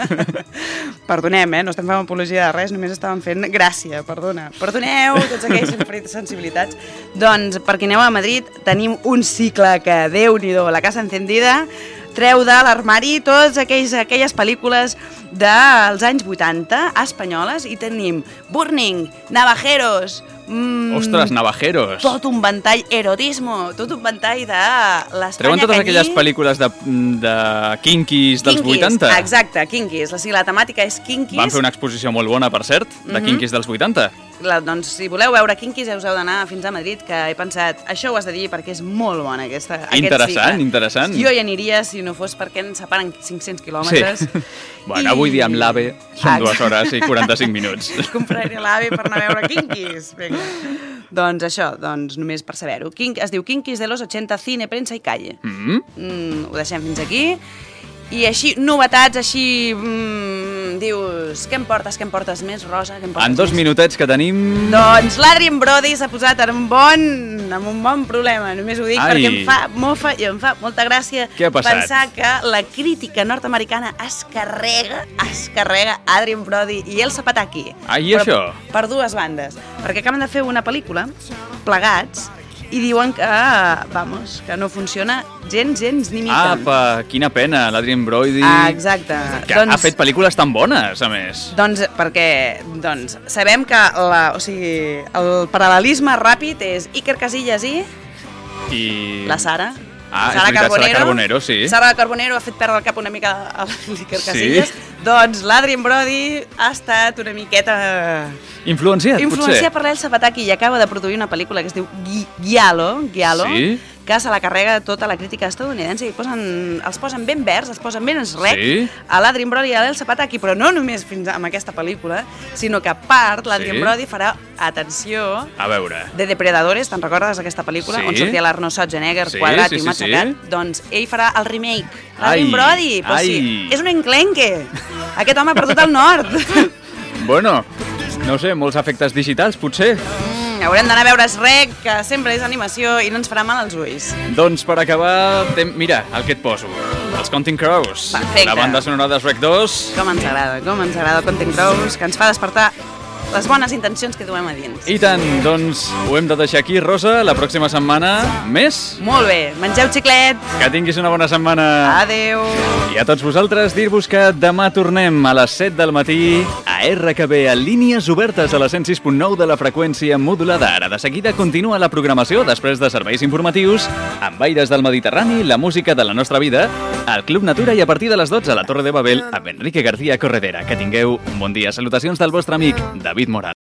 Sí? Perdonem, eh? No estem fent apologia de res, només estàvem fent gràcia, perdona. Perdoneu tots aquells sensibilitats. Doncs, perquè aneu a Madrid, tenim un cicle que, Déu-n'hi-do, la casa encendida, treu de l'armari totes aquells, aquelles pel·lícules dels anys vuitanta, espanyoles, i tenim Burning, Navajeros... Mm, Ostres, Navajeros! Tot un ventall, erotismo, tot un ventall de l'Espanya Treuen totes canyí. aquelles pel·lícules de, de Kinkis dels Kinkis, vuitanta? Exacte, Kinkis. La, la temàtica és Kinkis. Van fer una exposició molt bona, per cert, de Mhm. Kinkis dels vuitanta. La, doncs, si voleu veure Kinkis, us heu d'anar fins a Madrid, que he pensat, això ho has de dir perquè és molt bona aquesta, aquest Interessant, cicle. interessant. Jo hi aniria si no fos perquè ens separen cinc-cents quilòmetres. Sí. Bueno, I... avui dia amb l'AVE són dues hores i quaranta-cinc minuts. Compraré l'AVE per anar a veure Kinkis. Vinga. Doncs això, doncs només per saber-ho. Kink, es diu Kinkis de los ochenta, cine, prensa i calle. Mm. Mm, ho deixem fins aquí. I així, novetats, així, mm, dius, què em portes, què em portes més, Rosa? Què em portes En dos més? minutets que tenim... Doncs l'Adrien Brody s'ha posat en un bon, en un bon problema, només ho dic Ai. perquè em fa mofa i em fa molta gràcia Què ha passat? pensar que la crítica nord-americana es carrega, es carrega Adrien Brody i el Zapataki. Ah, i per, això? Per dues bandes, perquè acaben de fer una pel·lícula, plegats, i diuen que, vamos, que no funciona gens, gens ni mica. Apa, quina pena, l'Adrien Brody... Ah, exacte. Que doncs... ha fet pel·lícules tan bones, a més. Doncs perquè doncs, sabem que la, o sigui, el paral·lelisme ràpid és Iker Casillas i... I... La Sara. Ah, Sara és veritat, Carbonero. Sara Carbonero, sí. Sara Carbonero ha fet perdre el cap una mica a l'Iker Sí. Casillas. Doncs l'Adrien Brody ha estat una miqueta... Influenciat, Influenciat potser. per l'El Zapataki i acaba de produir una pel·lícula que es diu Gui- Giallo, Giallo, Sí. que se la carrega tota la crítica estadounidense i posen, els posen ben verds, els posen ben esrec Sí. a l'Adrien Brody i a l'El Zapataki, però no només fins amb aquesta pel·lícula, sinó que a part l'Adrien Sí. Brody farà, atenció, A veure... de Depredadores, te'n recordes d'aquesta pel·lícula? Sí. On sortia l'Arnold Schwarzenegger, Sí, quadrat sí, i sí, matxacat? sí. Doncs ell farà el remake. L'Adrien Ai, Brody, pues ai. sí, és un enclenque. Aquest home ha perdut el nord. Bueno, no sé, molts efectes digitals, potser. Mm, haurem d'anar a veure Shrek, que sempre és animació i no ens farà mal als ulls. Doncs per acabar, tem... mira, el que et poso. Els Counting Crows. Perfecte. La banda sonora de Shrek dos. Com ens agrada, com ens agrada el Content Crows, que ens fa despertar les bones intencions que duem a dins. I tant, doncs ho hem de deixar aquí, Rosa. La pròxima setmana, més. Molt bé, mengeu xiclet. Que tinguis una bona setmana. Adeu. I a tots vosaltres dir-vos que demà tornem a les set del matí a R K B, a línies obertes a la cent sis punt nou de la freqüència modulada. Ara de seguida continua la programació després de serveis informatius amb aires del Mediterrani, la música de la nostra vida, el Club Natura i a partir de les dotze a la Torre de Babel amb Enrique García Corredera. Que tingueu un bon dia. Salutacions del vostre amic David Moral.